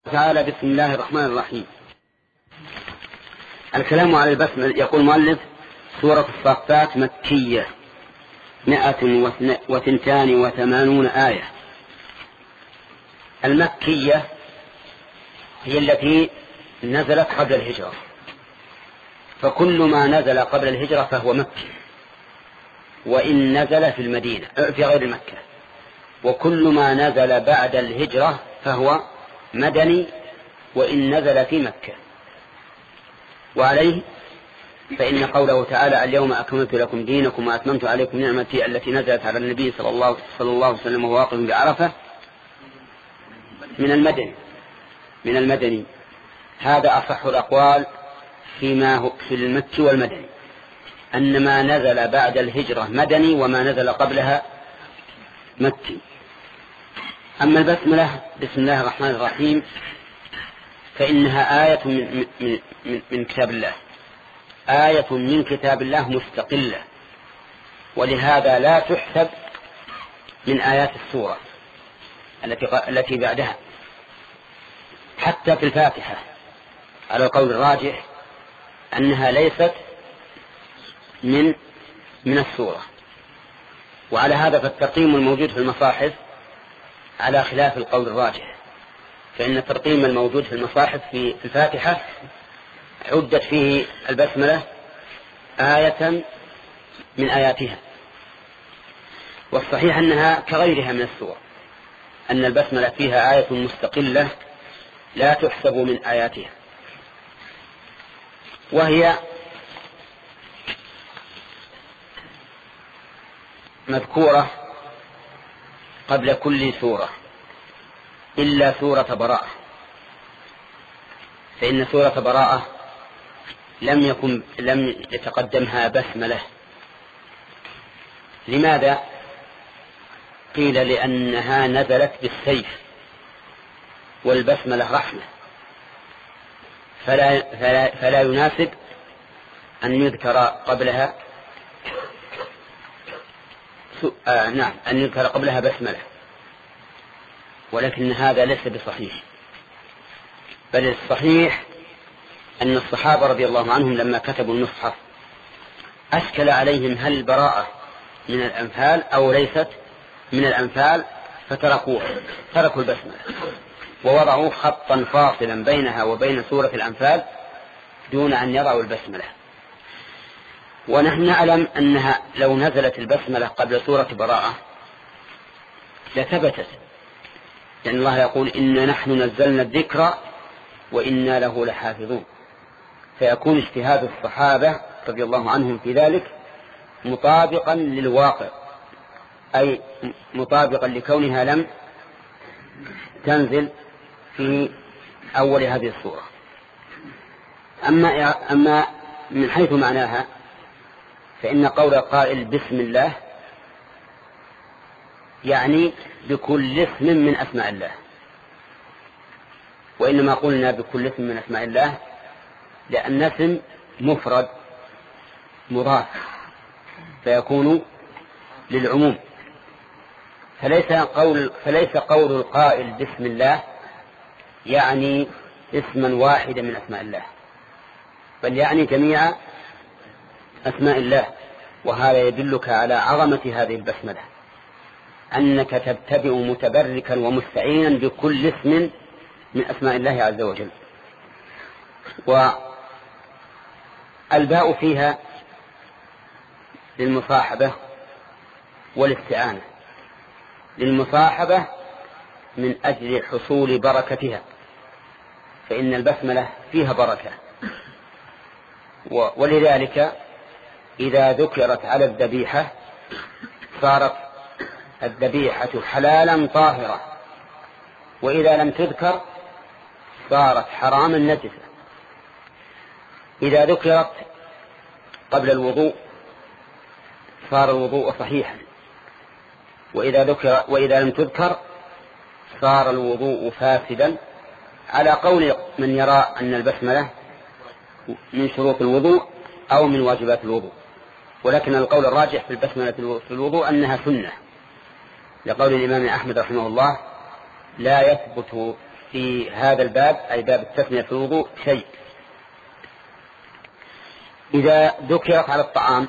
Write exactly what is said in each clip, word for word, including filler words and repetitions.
تعالى بسم الله الرحمن الرحيم. الكلام على البسملة. يقول المؤلف: سورة الصافات مكية مئة وثنتان وثمانون آية. المكية هي التي نزلت قبل الهجرة، فكل ما نزل قبل الهجرة فهو مكي، وإن نزل في المدينة في غير مكة، وكل ما نزل بعد الهجرة فهو مدني وإن نزل في مكة. وعليه فإن قوله تعالى: اليوم أكملت لكم دينكم وأتممت عليكم نعمتي التي نزلت على النبي صلى الله, صلى الله عليه وسلم وهو واقف بعرفة من المدني من المدني هذا أصح الأقوال فيما هو في المكي والمدني، أن ما نزل بعد الهجرة مدني وما نزل قبلها مكي. أما البسملة بسم الله الرحمن الرحيم فإنها آية من, من, من, من كتاب الله، آية من كتاب الله مستقلة، ولهذا لا تحسب من آيات السورة التي التي بعدها، حتى في الفاتحة على القول الراجح أنها ليست من من السورة. وعلى هذا فالترقيم الموجود في المصاحف على خلاف القول الراجح، فإن الترقيم الموجود في المصاحف في الفاتحة عدت فيه البسملة آية من آياتها، والصحيح أنها كغيرها من السور، أن البسملة فيها آية مستقلة لا تحسب من آياتها، وهي مذكورة قبل كل سورة إلا سورة براءة، فإن سورة براءة لم يكن لم يتقدمها بسملة. لماذا؟ قيل لأنها نزلت بالسيف والبسملة رحمة، فلا, فلا, فلا يناسب أن يذكر قبلها آه نعم أن يذكر قبلها بسملة، ولكن هذا ليس بصحيح، بل الصحيح أن الصحابة رضي الله عنهم لما كتبوا المصحف أشكل عليهم هل البراءة من الأنفال أو ليست من الأنفال، فتركوها تركوا البسملة ووضعوا خطا فاصلا بينها وبين سورة الأنفال دون أن يضعوا البسملة. ونحن نعلم أنها لو نزلت البسملة قبل سورة براءة لثبتت، لأن الله يقول: إنا نحن نزلنا الذكر وإنا له لحافظون، فيكون اجتهاد الصحابة رضي الله عنهم في ذلك مطابقا للواقع، أي مطابقا لكونها لم تنزل في أول هذه السورة. أما, أما من حيث معناها فإن قول القائل بسم الله يعني بكل اسم من أسماء الله، وإنما قلنا بكل اسم من أسماء الله لأن اسم مفرد مضاف فيكون للعموم، فليس قول, فليس قول القائل بسم الله يعني اسما واحدا من أسماء الله، بل يعني جميع أسماء الله. وهذا يدلك على عظمة هذه البسملة، أنك تبتدئ متبركا ومستعينا بكل اسم من أسماء الله عز وجل. والباء فيها للمصاحبة والاستعانة. للمصاحبة من أجل حصول بركتها، فإن البسملة فيها بركة، ولذلك إذا ذكرت على الذبيحة صارت الذبيحة حلالا طاهرة، وإذا لم تذكر صارت حراما نجسة. إذا ذكرت قبل الوضوء صار الوضوء صحيحا، وإذا ذكر وإذا لم تذكر صار الوضوء فاسدا، على قول من يرى أن البسملة من شروط الوضوء أو من واجبات الوضوء، ولكن القول الراجح في البسملة في الوضوء أنها سنة، لقول الإمام أحمد رحمه الله: لا يثبت في هذا الباب أي باب التثنية في الوضوء شيء. إذا ذكرت على الطعام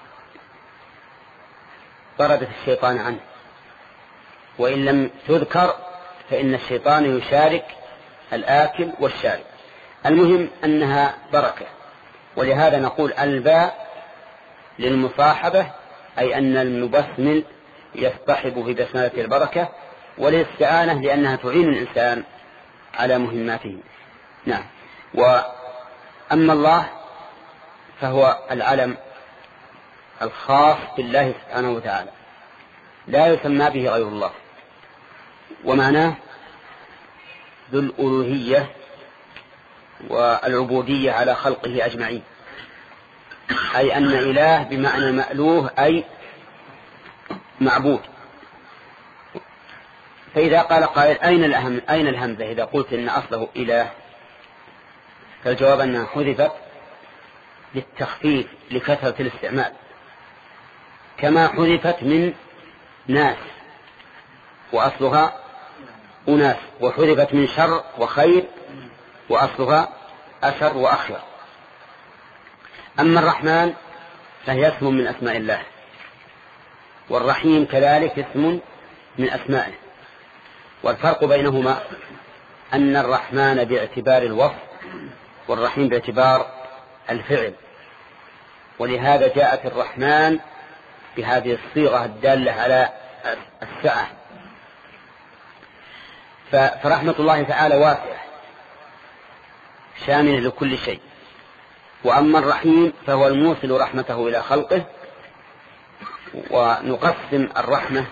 طردت الشيطان عنه، وإن لم تذكر فإن الشيطان يشارك الآكل والشارب. المهم أنها بركة، ولهذا نقول الباء للمصاحبة، أي أن المبسمل يصطحب في بسملة البركة، وللاستعانة لأنها تعين الإنسان على مهماته. نعم. وأما الله فهو العلم الخاص بالله سبحانه وتعالى، لا يسمى به غير الله، ومعناه ذو الألوهية والعبودية على خلقه أجمعين، أي أن إله بمعنى مألوه أي معبود. فإذا قال قائل أين الأهم أين الهمزة إذا قلت إن أصله إله، فالجواب أنها حذفت للتخفيف لكثرة الاستعمال، كما حذفت من ناس وأصلها أناس، وحذفت من شر وخير وأصلها أشر وأخير. أما الرحمن فهي اسم من أسماء الله، والرحيم كذلك اسم من أسمائه، والفرق بينهما أن الرحمن باعتبار الوصف والرحيم باعتبار الفعل، ولهذا جاءت الرحمن بهذه الصيغة الدالة على السعة. فرحمة الله تعالى واسعة شاملة لكل شيء. وأما الرحيم فهو الموصل رحمته إلى خلقه. ونقسم الرحمة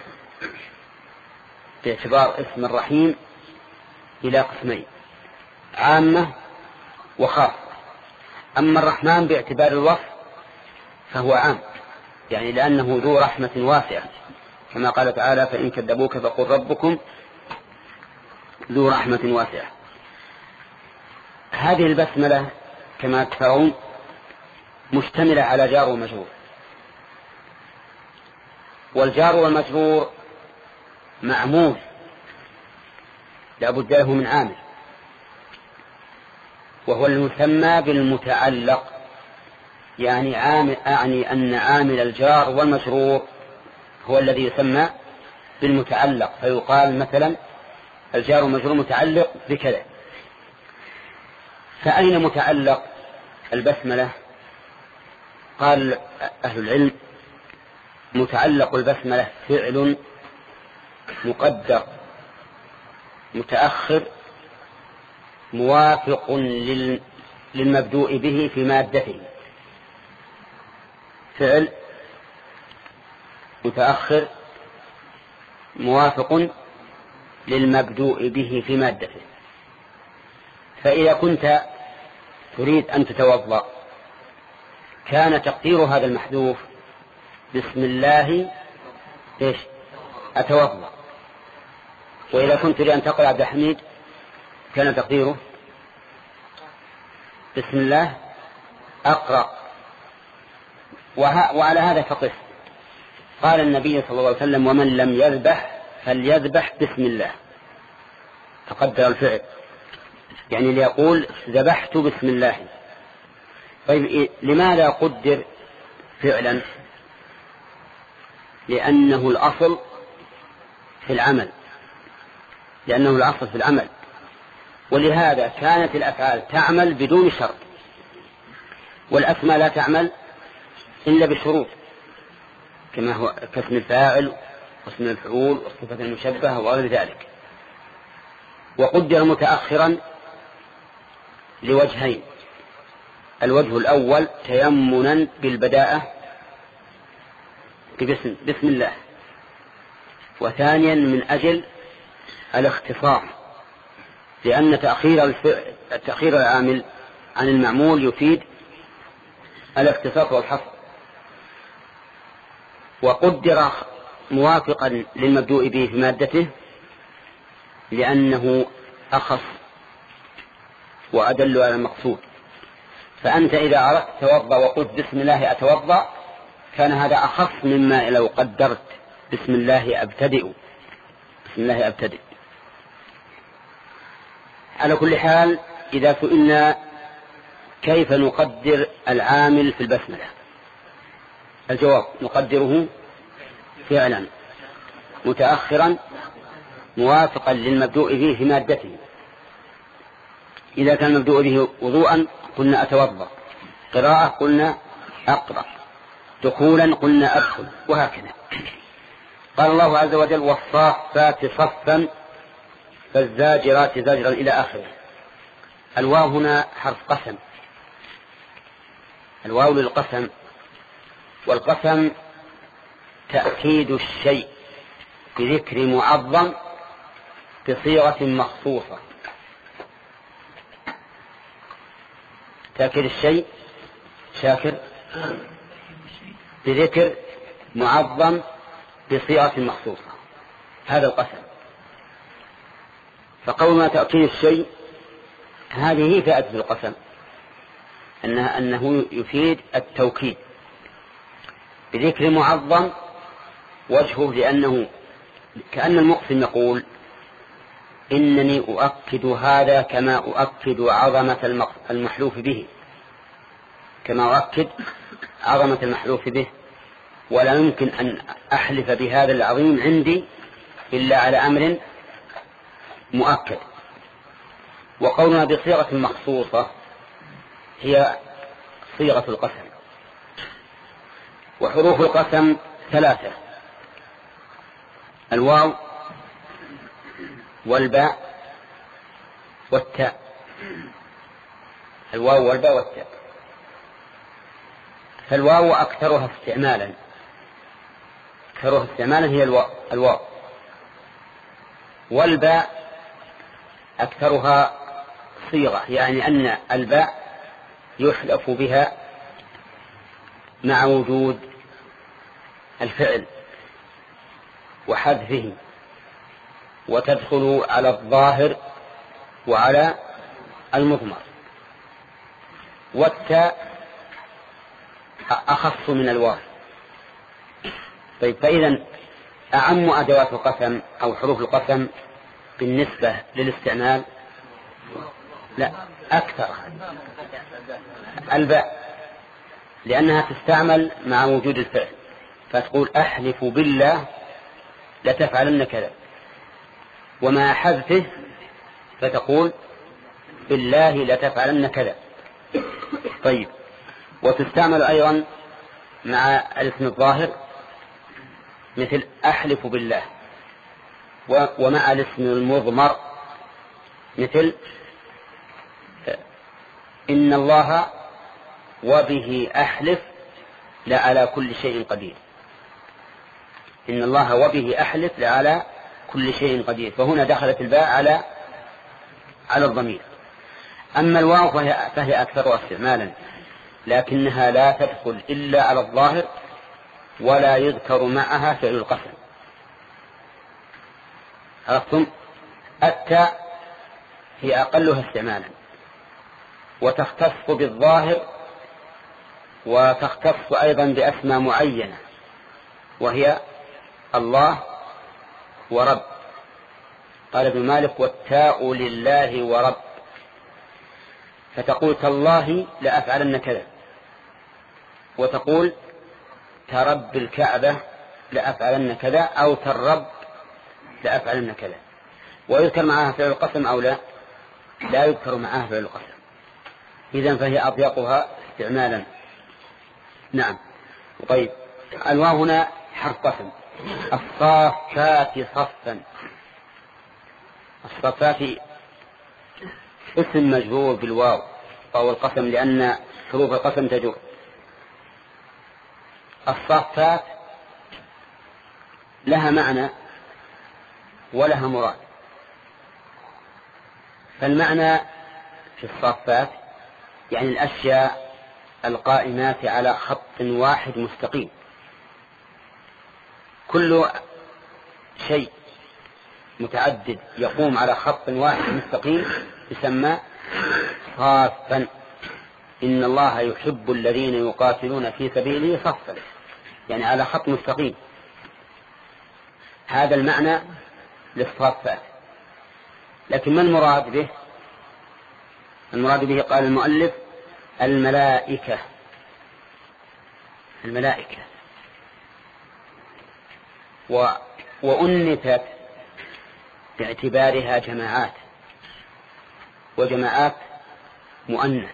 باعتبار اسم الرحيم إلى قسمين: عامة وخاصة. أما الرحمن باعتبار الوصف فهو عام، يعني لأنه ذو رحمة واسعة، كما قال تعالى: فإن كذبوك فقل ربكم ذو رحمة واسعة. هذه البسملة كما ترون مشتملة على جار ومجرور، والجار والمجرور معمول لا بد له من عامل، وهو المسمى بالمتعلق، يعني عامل أعني أن عامل الجار والمجرور هو الذي يسمى بالمتعلق، فيقال مثلا الجار والمجرور متعلق بكذا. فأين متعلق البسملة؟ قال أهل العلم: متعلق البسملة فعل مقدر متأخر موافق للمبدوء به في مادته. فعل متأخر موافق للمبدوء به في مادته. فإذا كنت تريد أن تتوضأ كان تقدير هذا المحذوف بسم الله إيش أتوضأ. وإذا كنت تريد أن تقرأ عبد الحميد كان تقديره بسم الله أقرأ. وعلى هذا فقس. قال النبي صلى الله عليه وسلم: ومن لم يذبح فليذبح بسم الله. تقدر الفعل، يعني ليقول ذبحت بسم الله. طيب لماذا قدر فعلا؟ لأنه الأصل في العمل لأنه الأصل في العمل ولهذا كانت الأفعال تعمل بدون شرط، والأسماء لا تعمل إلا بشروط، كما هو كاسم الفاعل واسم المفعول والصفة المشبهة وغير ذلك. وقدر متأخرا لوجهين: الوجه الأول تيمنا بالبداءة بسم, بسم الله، وثانيا من أجل الاختصار، لأن تأخير, تأخير العامل عن المعمول يفيد الاختصاص والحصر. وقدر موافقا للمبدوء به في مادته لأنه أخص وأدل على المقصود. فأنت إذا أردت توضأ وقلت بسم الله أتوضأ كان هذا أخص مما لو قدرت بسم الله أبتدئ بسم الله أبتدئ. على كل حال إذا سئلنا كيف نقدر العامل في البسملة، الجواب نقدره فعلا متأخرا موافقا للمبدوء به في مادته. إذا كان المبدوء به وضوءا قلنا أتوضأ، قراءة قلنا أقرأ، دخولا قلنا أدخل، وهكذا. قال الله عز وجل والصافات صفا فالزاجرات زجرا إلى آخره. الواو هنا حرف قسم، الواو للقسم، والقسم تأكيد الشيء بذكر معظم بصيغة مخصوصة. تأكيد الشيء شاكر بذكر معظم بصيغة مخصوصة، هذا القسم. فقولنا تأكيد الشيء هذه هي فائدة القسم، أنه, أنه يفيد التوكيد بذكر معظم. وجهه لأنه كأن المقسم يقول إنني أؤكد هذا كما أؤكد عظمة المحلوف به، كما أؤكد عظمة المحلوف به، ولا يمكن أن أحلف بهذا العظيم عندي إلا على أمر مؤكد. وقولنا بصيغة مخصوصة هي صيغة القسم. وحروف القسم ثلاثة: الواو والباء والتاء. الواو والباء والتاء. فالواو أكثرها استعمالا، أكثرها استعمالا هي الواو, الواو. والباء أكثرها صيغة، يعني أن الباء يحلف بها مع وجود الفعل وحذفه، وتدخل على الظاهر وعلى المضمر. والتاء أخص من الواو. طيب، فإذا أعم أدوات القسم أو حروف القسم بالنسبة للاستعمال لا أكثر الباء، لأنها تستعمل مع وجود الفعل، فتقول أحلف بالله لتفعلن كذا، ومع حذفه فتقول بالله لتفعلن كذا. طيب، وتستعمل أيضا مع الاسم الظاهر مثل أحلف بالله، ومع الاسم المضمر مثل إن الله وبه أحلف لعلى كل شيء قدير. إن الله وبه أحلف لعلى كل شيء قدير، فهنا دخلت الباء على على الضمير. أما الواو فهي, فهي أكثر استعمالا، لكنها لا تدخل إلا على الظاهر ولا يذكر معها فعل القسم. عرفتم؟ التاء هي أقلها استعمالا، وتختص بالظاهر، وتختص أيضا بأسماء معينة، وهي الله ورب. قال ابن مالك والتاء لله ورب، فتقول تالله لأفعلن كذا، وتقول ترب الكعبة لأفعلن كذا، أو ترب لأفعلن كذا. ويذكر معها فعل القسم أو لا؟ لا يذكر معها فعل القسم. إذن فهي أضيقها استعمالا. نعم. طيب، الواو هنا حرف قسم. الصافات صفا. الصفات اسم مجرور بالواو أو القسم، لأن حروف القسم تجر. الصفات لها معنى ولها مراد. فالمعنى في الصفات يعني الأشياء القائمات على خط واحد مستقيم. كل شيء متعدد يقوم على خط واحد مستقيم يسمى صافا. إن الله يحب الذين يقاتلون في سبيله صفا، يعني على خط مستقيم. هذا المعنى للصافات. لكن ما المراد به؟ المراد به قال المؤلف الملائكة. الملائكة و... وأنثت باعتبارها جماعات، وجماعات مؤنث.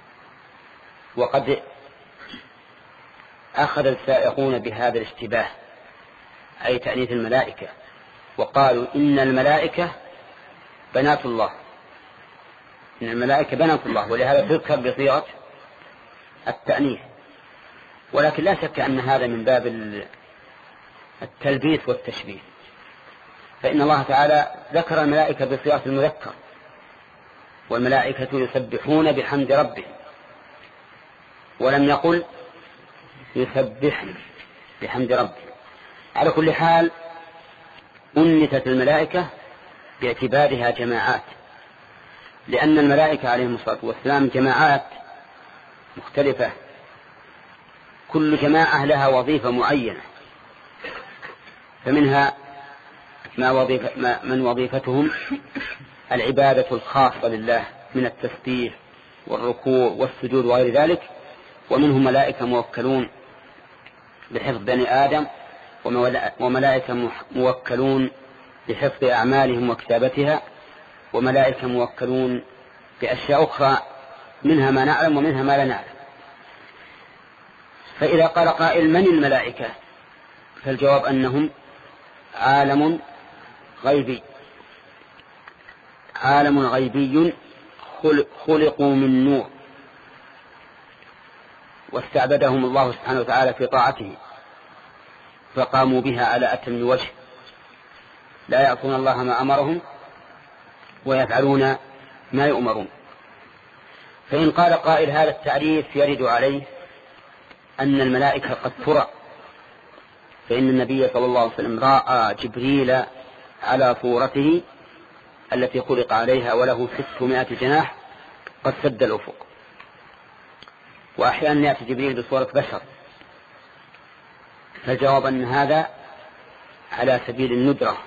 وقد أخذ السائقون بهذا الاشتباه، أي تأنيث الملائكة، وقالوا إن الملائكة بنات الله، إن الملائكة بنات الله، ولهذا تذكر بصيغة التأنيث. ولكن لا شك أن هذا من باب التلبيس والتشبيه، فإن الله تعالى ذكر الملائكة بصيغة المذكر، والملائكة يسبحون بحمد ربهم، ولم يقل يسبحن بحمد ربهم. على كل حال أنثت الملائكة باعتبارها جماعات، لأن الملائكة عليهم الصلاة والسلام جماعات مختلفة، كل جماعة لها وظيفة معينة، فمنها ما وظيفة ما من وظيفتهم العبادة الخاصة لله من التسبيح والركوع والسجود وغير ذلك، ومنهم ملائكة موكلون بحفظ بني آدم، وملائكة موكلون بحفظ أعمالهم وكتابتها، وملائكة موكلون بأشياء أخرى منها ما نعلم ومنها ما لا نعلم. فإذا قال قائل من الملائكة؟ فالجواب أنهم عالم غيبي، عالم غيبي خلقوا من نور، واستعبدهم الله سبحانه وتعالى في طاعته فقاموا بها على أتم وجه، لا يعصون الله ما أمرهم ويفعلون ما يؤمرون. فإن قال قائل هذا التعريف يرد عليه أن الملائكة قد ترى، فإن النبي صلى الله عليه وسلم رأى جبريل على صورته التي خلق عليها وله ستمائة جناح قد سد الأفق، وأحيانا يأتي جبريل بصورة بشر. فالجواب أن هذا على سبيل الندرة،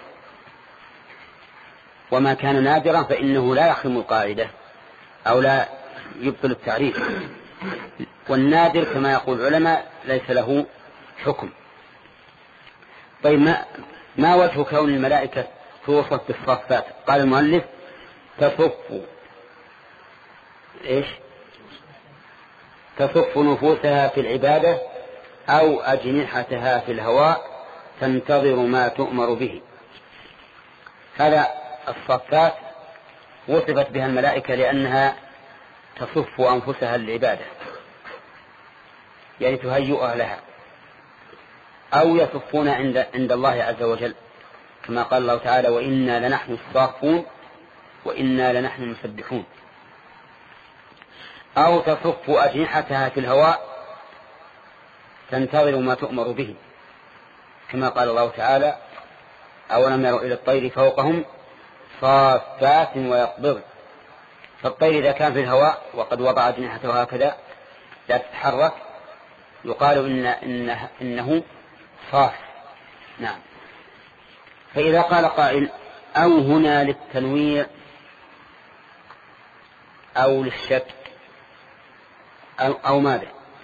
وما كان نادرا فإنه لا يخرم القاعدة أو لا يبطل التعريف، والنادر كما يقول العلماء ليس له حكم. طيب ما, ما وجه كون الملائكة توصف بالصفات؟ قال المؤلف تصف إيش تصف نفوسها في العبادة أو أجنحتها في الهواء تنتظر ما تؤمر به. هذا الصفات وصفت بها الملائكة لأنها تصف أنفسها للعبادة، يعني تهيئها لها، أو يصفون عند, عند الله عز وجل كما قال الله تعالى وإنا لنحن الصافون وإنا لنحن المسبحون، أو تصف أجنحتها في الهواء تنتظر ما تؤمر به كما قال الله تعالى أولم يروا إلى الطير فوقهم صافات ويقبض. فالطير إذا كان في الهواء وقد وضع أجنحته هكذا لا تتحرك يقال إن إنه, إنه صاف. نعم. فإذا قال قائل أو هنا للتنويع أو للشك أو, أو ماذا؟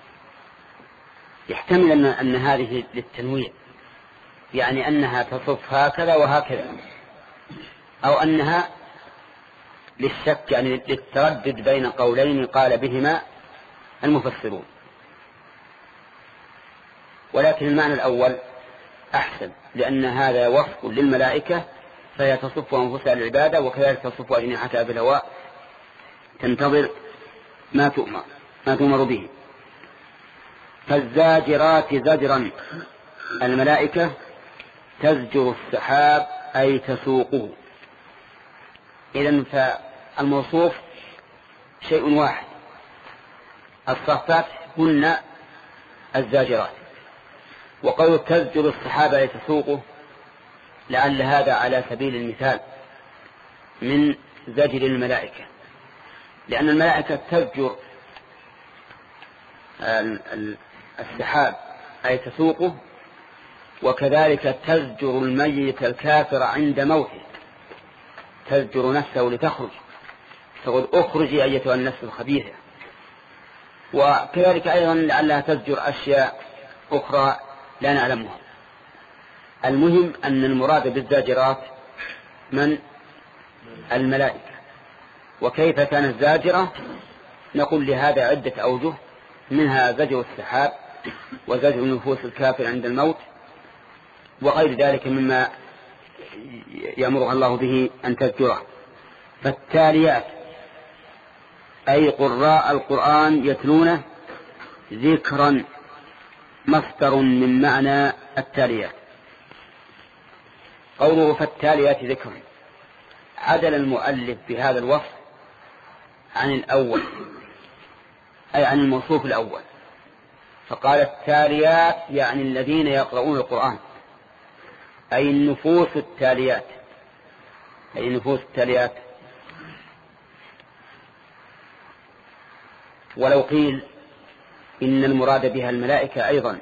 يحتمل أن, أن هذه للتنويع، يعني أنها تصف هكذا وهكذا، أو أنها للشك يعني للتردد بين قولين قال بهما المفسرون. ولكن المعنى الأول أحسن، لأن هذا وصف للملائكة فهي تصف أنفسها للعبادة، وكذلك تصف أجنحتها بالهواء تنتظر ما تؤمر ما تؤمر به. فالزاجرات زجرا، الملائكة تزجر السحاب أي تسوقه. إذن فالموصوف شيء واحد، الصفات هن الزاجرات. وقول تزجر السحاب أي تسوقه لعل هذا على سبيل المثال من زجر الملائكة، لأن الملائكة تزجر السحاب أي تسوقه، وكذلك تزجر الميت الكافر عند موته، تزجر نفسه لتخرج تقول اخرجي أيتها النفس الخبيثة. وكذلك أيضا لعلها تزجر أشياء أخرى لا نعلمها. المهم أن المراد بالزاجرات من الملائكة. وكيف كانت زاجرة؟ نقول لهذا عدة أوجه، منها زجر السحاب وزجر نفوس الكافر عند الموت وغير ذلك مما يأمرها الله به أن تزجره. فالتاليات أي قراء القرآن يتلونه ذكرا مصدر من معنى التاليات. قوله فالتاليات ذكرا عدل المؤلف بهذا الوصف عن الأول أي عن الموصوف الأول، فقال التاليات يعني الذين يقرؤون القرآن، أي النفوس التاليات أي النفوس التاليات. ولو قيل إن المراد بها الملائكة أيضا،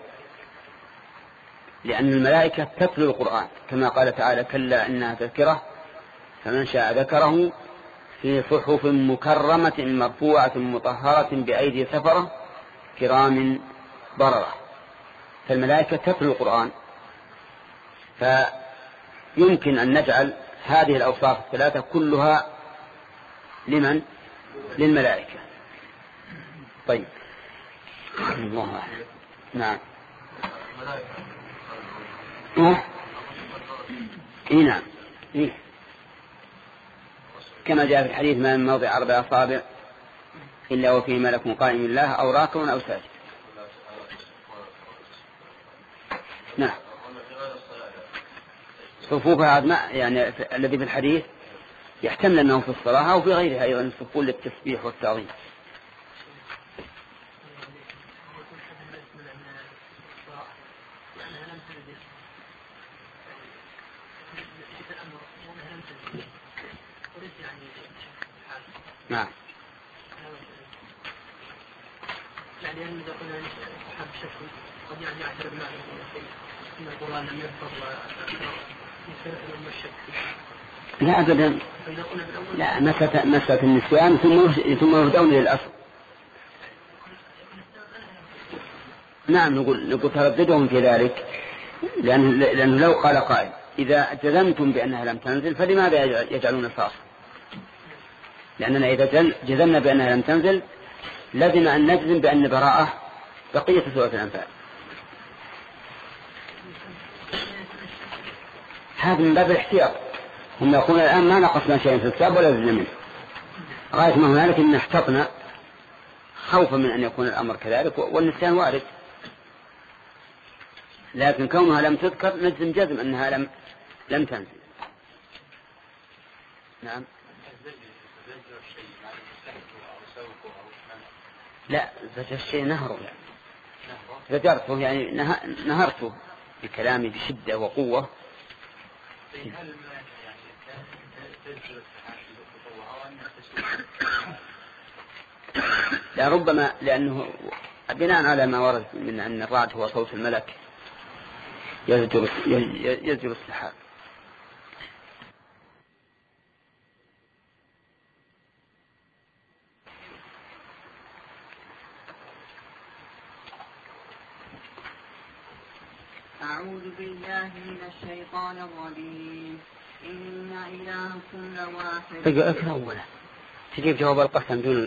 لأن الملائكة تتلو القرآن كما قال تعالى كلا إنها تذكرة فمن شاء ذكره في صحف مكرمة مرفوعة مطهرة بأيدي سفرة كرام بررة. فالملائكة تتلو القرآن، فيمكن أن نجعل هذه الأوصاف الثلاثة كلها لمن؟ للملائكة. طيب الله أعلم. نعم إيه؟ إيه نعم إيه؟ كما جاء في الحديث ما من موضع أربع أصابع إلا وفيه ملك قائم الله أو راكع أو ساجد. نعم صفوفها يعني الذي في الحديث يحتمل أنه في الصلاة أو في غيرها أيضا صفون للتسبيح والتعظيم. نعم يعني إذا قلنا أصحاب الشك قد يعني يعترض معه أن القرآن لم يذكر يسأل الشك. لا أبدا، لا مسألة مسألة النسيان ثم ثم يهدون للأصل. نعم نقول نقول ترددهم في ذلك، لأنه لأنه لو قال قائل إذا جزمتم بأنها لم تنزل فلماذا يجعلون الفاصل؟ لأننا إذا جزمنا بأنها لم تنزل لازم أن نجزم بأن براءة بقية سورة الأنفال. هذا من باب الاحتياط. هم يقولون الآن ما نقصنا شيئا في الكتاب ولا زدنا منه، غاية ما هنالك إن احتطنا خوفا من أن يكون الأمر كذلك، والنسيان وارد، لكن كونها لم تذكر نجزم جزم أنها لم لم تنزل. نعم لا زجر الشيء نهره يعني. زجرته يعني نهرته بكلامي بشدة وقوة. لا ربما لأنه بناء على ما ورد من أن الرعد هو صوت الملك يزجر يزجر السحاب. أعوذ بالله من الشيطان الرجيم. إن إلهكم لواحد. تقرأ أكثر أولا تجيب جواب القسم دون.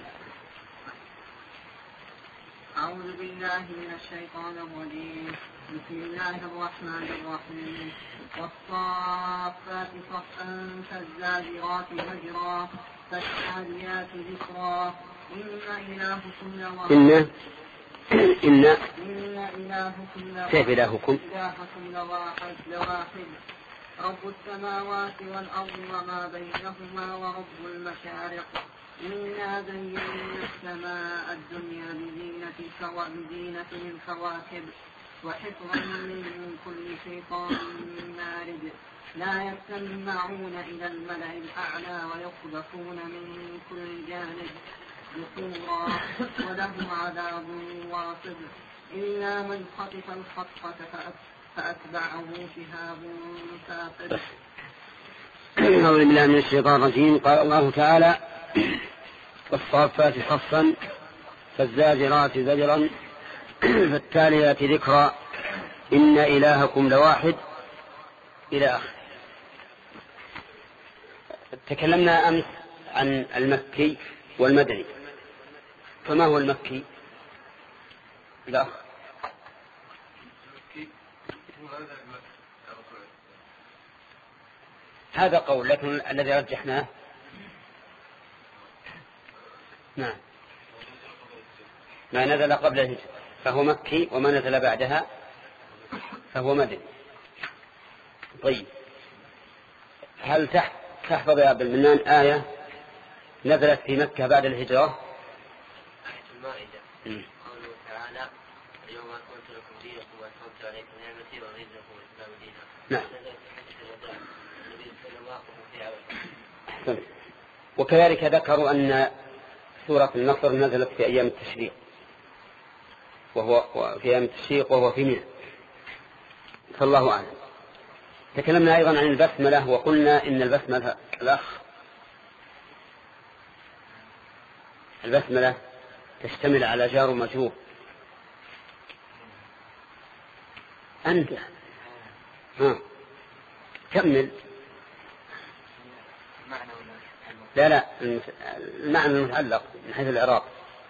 أعوذ بالله من الشيطان الرجيم. بسم الله الرحمن الرحيم. والصافات صفا فالزاجرات زجرا فالتاليات ذكرا. إن إلهكم لواحد. إن إن إن إلهكم لواحد. كيف إلهكم؟ إلهكم لواحد لواحد رب السماوات والأرض وما بينهما ورب المشارق. إنا زينا السماء الدنيا بزينة بزينة الكواكب وحفظا من كل شيطان مارد. لا يستمعون إلى الملأ الأعلى ويقذفون من كل جانب دحورا ولهم عذاب واصب إلا من خطف الخطفة فأتبعه شهاب ثاقب. أعوذ بالله من الشيطان الرجيم. قال الله تعالى والصافات صفا فالزاجرات زجرا فالتاليات ذكرا إن إلهكم لواحد إلى آخره. تكلمنا أمس عن المكي والمدني، فما هو المكي؟ لا هذا قول، لكن الذي رجحناه نعم ما نزل قبل الهجرة فهو مكي، وما نزل بعدها فهو مدني. طيب هل تحفظ يا عبد المنان آية نزلت في مكة بعد الهجرة؟ آية المائدة قوله تعالى اليوم أكملت لكم دينكم وأتممت عليكم نعمتي ورضيت لكم الإسلام دينا. نعم. نزلت في حجة الوداع النبي صلى الله عليه وسلم في عرفة. أحسن. وكذلك ذكروا أن سورة النصر نزلت في أيام التشريق، وهو في أيام التشريق وهو في منى، فالله أعلم. تكلمنا أيضا عن البسملة وقلنا إن البسملة الأخ البسملة تشتمل على جار ومجرور. أنت ها كمل. لا لا المعنى المتعلق من حيث الإعراب.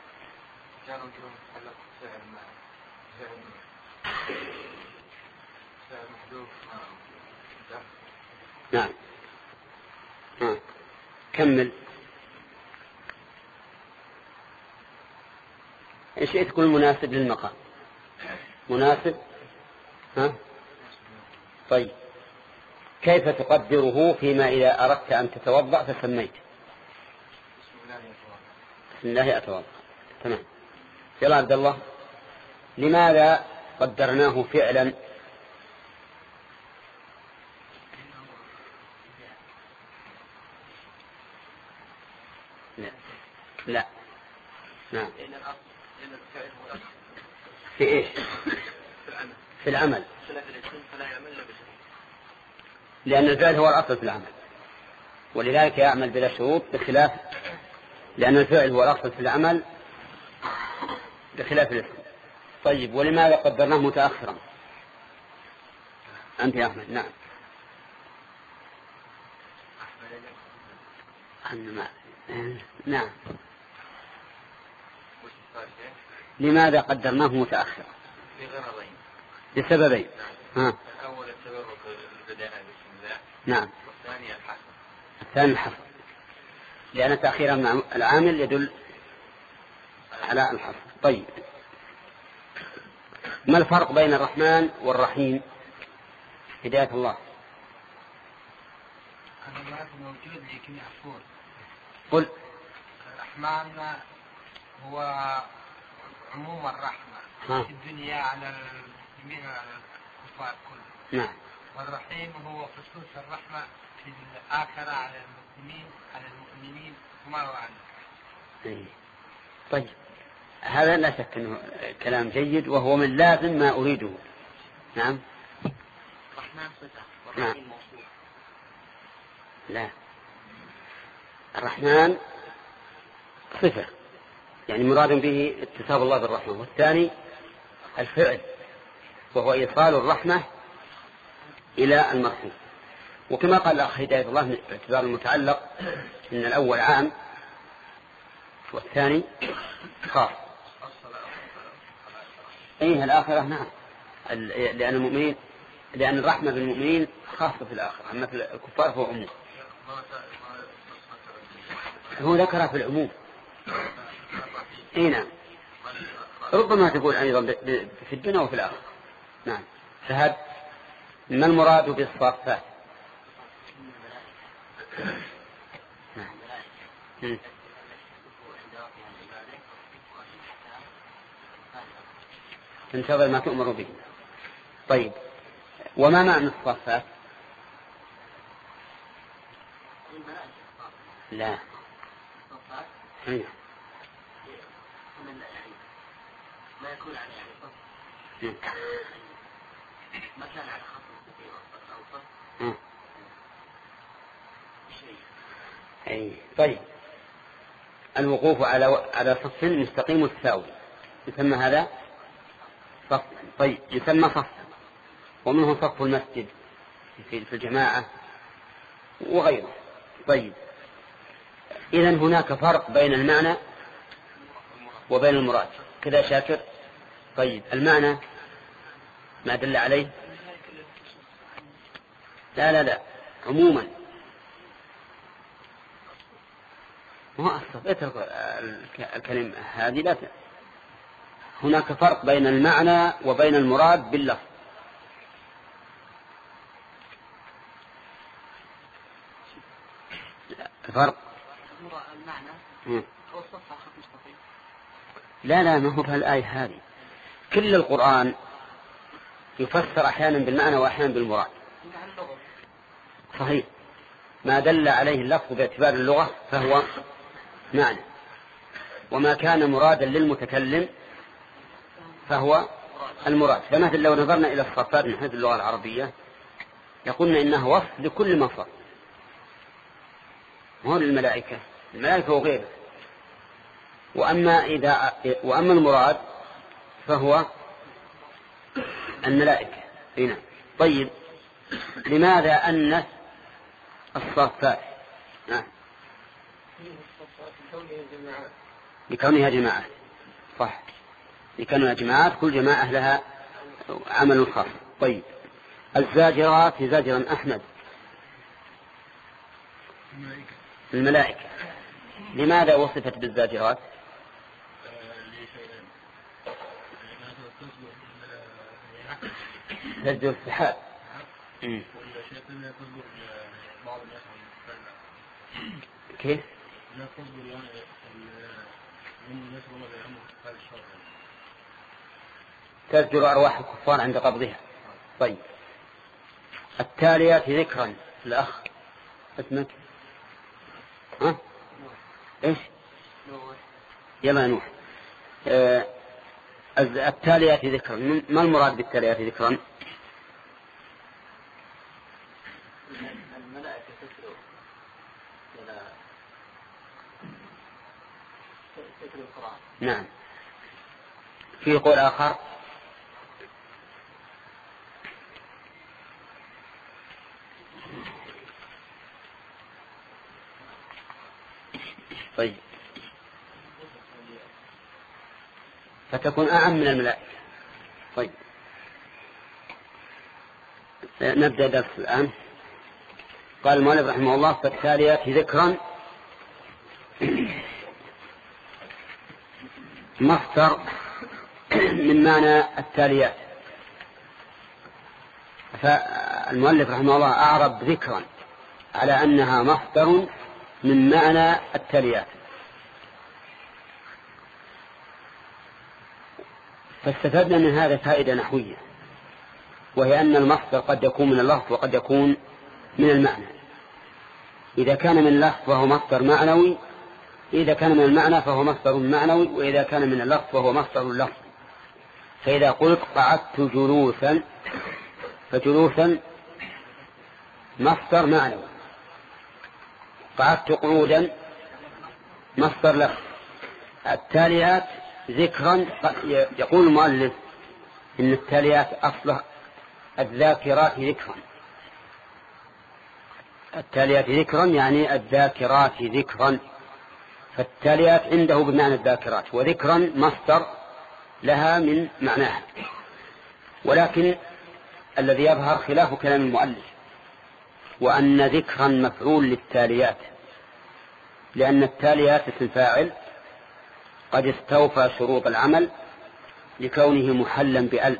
نعم ها كمل. إيش تكون مناسب للمقام؟ مناسب ها طيب كيف تقدره فيما إذا أردت أن تتوضأ فسميت بسم الله أتوضأ؟ تمام. يلا عبد الله، لماذا قدرناه فعلا؟ لا لا نعم في إيش؟ في العمل، لأن الفعل هو الأصل في العمل، ولذلك يعمل بلا شروط، بخلاف لأن الفعل هو الأصل في العمل بخلاف الاسم. طيب ولماذا قدرناه متأخرا؟ أنت يا أحمد. نعم نعم لماذا قدرناه متأخرا؟ لغرضين، لسببين. ها. الأول التبرك بالبداية بسم الله. نعم. والثاني الحسن. الثاني الحسن، لأن تأخير العامل يدل على الحسن. طيب ما الفرق بين الرحمن والرحيم؟ هداية الله. هذا موجود لكن يحفور. قل. الرحمن هو عموم الرحمة ها. في الدنيا على المسلمين وعلى الكفار كلهم. نعم. والرحيم هو خصوص الرحمة في الآخرة على المسلمين على المؤمنين وما هو عنه. طيب هذا لا شك أنه كلام جيد وهو من لازم ما أريده. نعم. الرحمن صفة والرحيم موصوف. لا الرحمن صفة يعني مراد به اتصاب الله بالرحمة، والثاني الفعل وهو إيصال الرحمة إلى المرحوم. وكما قال الأخ هداية الله من اعتبار المتعلق إن الأول عام والثاني خاص. أيه الآخرة نعم، لأن المؤمنين لأن الرحمة بالمؤمنين خاصة في الآخرة، أما في الكفار هو عموم. هو ذكرها في العموم. اي نعم ربما تقول أيضا في الدنيا وفي الآخرة. نعم. فهد ما المراد بالصافات؟ نعم. تنتظر ما تؤمر به. طيب وما معنى الصافات؟ لا هنا ما يكون على صف ما كان على خط مستقيم أو صف شيء. أي طيب الوقوف على على صف مستقيم متساوي يسمى هذا صف. طيب يسمى صف. ومنه صف المسجد في الجماعة وغيره. طيب إذن هناك فرق بين المعنى وبين المراد كذا شاكر. طيب المعنى ما دل عليه؟ لا لا لا عموما هو الصف. اترك الكلمة هذه. لا ت... هناك فرق بين المعنى وبين المراد باللفظ. فرق المعنى هو الصف على خط مستقيم. لا لا ما هو بهالآية هذه. كل القرآن يفسر أحيانا بالمعنى وأحيانا بالمراد. صحيح. ما دل عليه اللفظ باعتبار اللغة فهو معنى، وما كان مرادا للمتكلم فهو المراد. فمثل لو نظرنا إلى الصفات من حيث اللغة العربية يقولنا إنها وصف لكل مصدر. هو للملائكة، الملائكة وغيره. وأما إذا وأما المراد فهو الملائكة هنا. طيب لماذا أنس الصفات؟ نعم لكونها جماعات. صح لكونها جماعات، كل جماعة لها عمل خاص. طيب الزاجرات زاجرا أحمد الملائكة، لماذا وصفت بالزاجرات؟ تزجر السحاب. كيف؟ تزجر أرواح الكفار عند قبضها. طيب التاليات ذكرا الأخ اسمك ها؟ إيش؟ يلا نوح. آه التاليات ذكرا، ما المراد بالتاليات ذكرا؟ الملائكة تتلو إلى تتلو القرآن. نعم. في قول آخر طيب فتكون أعم من الملائكة. طيب نبدأ درس الآن. قال المؤلف رحمه الله فالتاليات ذكرا مصدر من معنى التاليات. فالمؤلف رحمه الله أعرب ذكرا على أنها مصدر من معنى التاليات. فاستفدنا من هذا فائدة نحوية، وهي أن المصدر قد يكون من اللفظ وقد يكون من المعنى. إذا كان من اللفظ فهو مصدر معنوي، إذا كان من المعنى فهو مصدر معنوي، وإذا كان من اللفظ فهو مصدر اللفظ. فإذا قلت قعدت جلوسا فجلوسا مصدر معنوي، قعدت قعودا مصدر لفظ. التاليات ذكرا يقول المؤلف إن التاليات أصله الذاكرات ذكرا. التاليات ذكرا يعني الذاكرات ذكرا. فالتاليات عنده بمعنى الذاكرات، وذكرا مصدر لها من معناها. ولكن الذي يظهر خلاف كلام المؤلف، وأن ذكرا مفعول للتاليات، لأن التاليات اسم فاعل قد استوفى شروط العمل لكونه محلا بأل،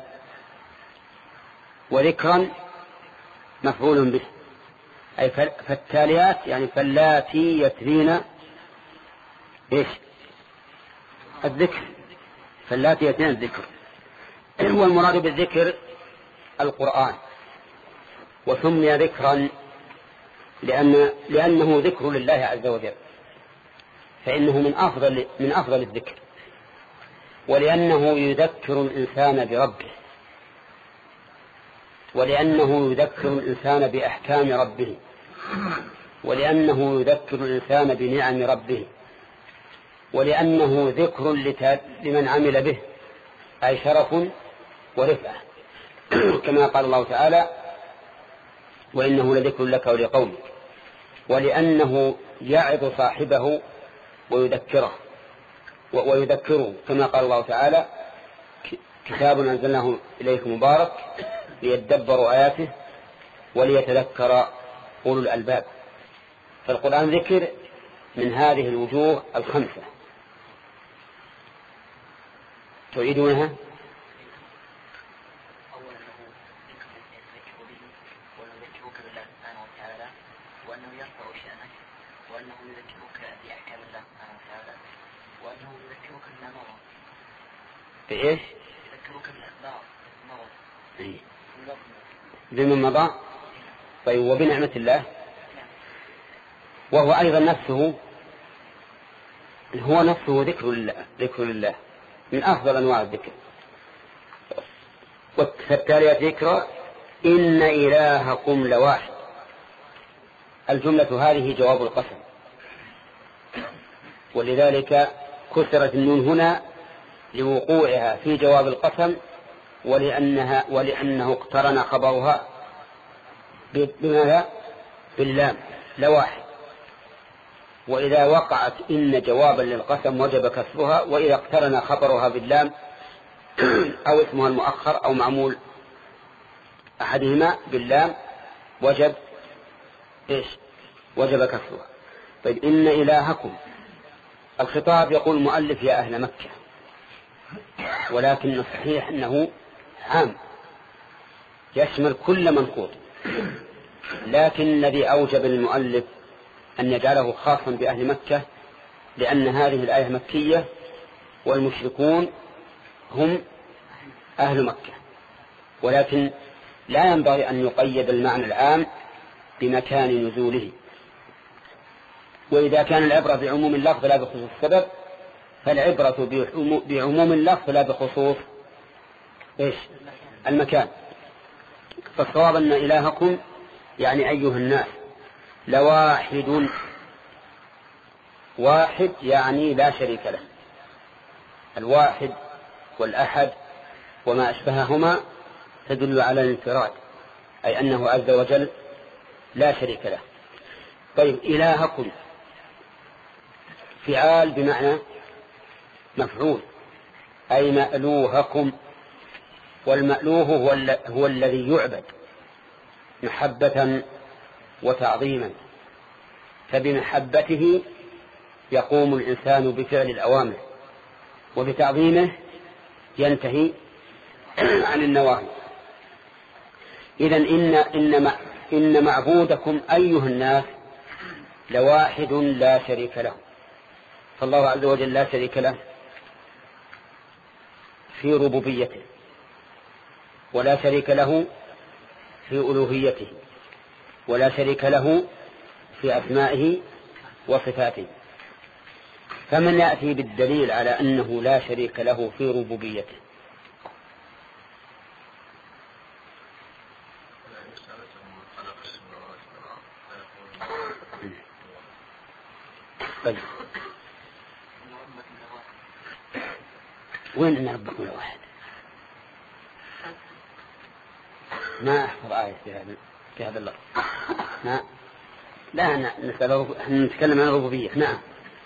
وذكرا مفعول به. أي فالتاليات يعني فاللاتي يتلين إيش؟ الذكر. فاللاتي يتلين الذكر. هو المراد بالذكر القرآن، وسمي ذكرا لأن لأنه ذكر لله عز وجل، فإنه من أفضل من أفضل الذكر، ولأنه يذكر الإنسان بربه، ولأنه يذكر الإنسان بأحكام ربه، ولأنه يذكر الإنسان بنعم ربه. ولأنه ذكر لمن عمل به، أي شرف ورفعة، كما قال الله تعالى وإنه لذكر لك ولقومك، ولأنه يعظ صاحبه ويذكره ويذكره كما قال الله تعالى كتاب أنزلناه إليك مبارك ليدبروا آياته وليتذكر أولو الألباب. فالقرآن ذكر من هذه الوجوه الخمسة. تعيدونها؟ وأنه يرفع شأنك، وأنه يذكرك بأحكام الله سبحانه وتعالى، وأنه يذكرك بما مضى. بإيش؟ يذكرك بالأخبار مضى. بما مضى. طيب، وبنعمة الله، وهو أيضا نفسه هو نفسه ذكر لله، ذكر لله من أفضل أنواع الذكر. والتالية ذكر إن إلهكم لواحد. الجملة هذه جواب القسم، ولذلك كسرت النون هنا لوقوعها في جواب القسم، ولأنها ولأنه اقترن خبرها بماذا؟ باللام، لواحد. وإذا وقعت إن جوابا للقسم وجب كسرها، وإذا اقترن خبرها باللام أو اسمها المؤخر أو معمول أحدهما باللام وجب إيش؟ وجب كسرها. طيب، إن إلهكم، الخطاب يقول المؤلف يا أهل مكة، ولكن الصحيح أنه عام يشمل كل منقوط، لكن الذي أوجب المؤلف أن يجعله خاصا بأهل مكة لأن هذه الآية مكية والمشركون هم أهل مكة، ولكن لا ينبغي أن يقيد المعنى العام بمكان نزوله. وإذا كان العبرة بعموم اللفظ لا بخصوص السبب، فالعبرة بعموم اللفظ لا بخصوص إيش؟ المكان. فالصواب أن إلهكم يعني أيها الناس لواحد، واحد يعني لا شريك له. الواحد والأحد وما أشبههما تدل على الانفراد، أي أنه عز وجل لا شريك له. طيب، إلهكم فعال بمعنى مفعول، أي مألوهكم، والمألوه هو, هو الذي يعبد محبة وتعظيما، فبمحبته يقوم الإنسان بفعل الأوامر، وبتعظيمه ينتهي عن النواهي. إذن إن, إن, إن معبودكم أيها الناس لواحد لا شريك له. فالله عز وجل لا شريك له في ربوبيته، ولا شريك له في ألوهيته، ولا شريك له في أسمائه وصفاته. فمن يأتي بالدليل على أنه لا شريك له في ربوبيته؟ طيب، وين أن ربكم لواحد؟ ما أحفظ آية في هذا في هذا اللفظ. نعم، لا نسأل، نتكلم عن الربوبية. نعم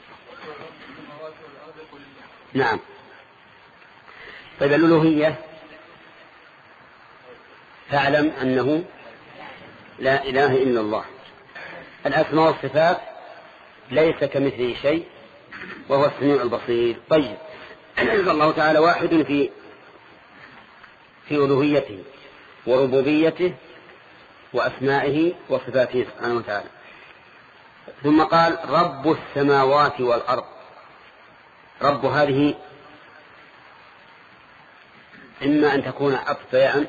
نعم. طيب، الألوهية فاعلم أنه لا إله إلا الله. الأسماء والصفات ليس كمثله شيء وهو السميع البصير. طيب، الله تعالى واحد في في ألوهيته وربوبيته وأسمائه وصفاته سبحانه وتعالى. ثم قال رب السماوات والأرض. رب هذه إما أن تكون أبطيئا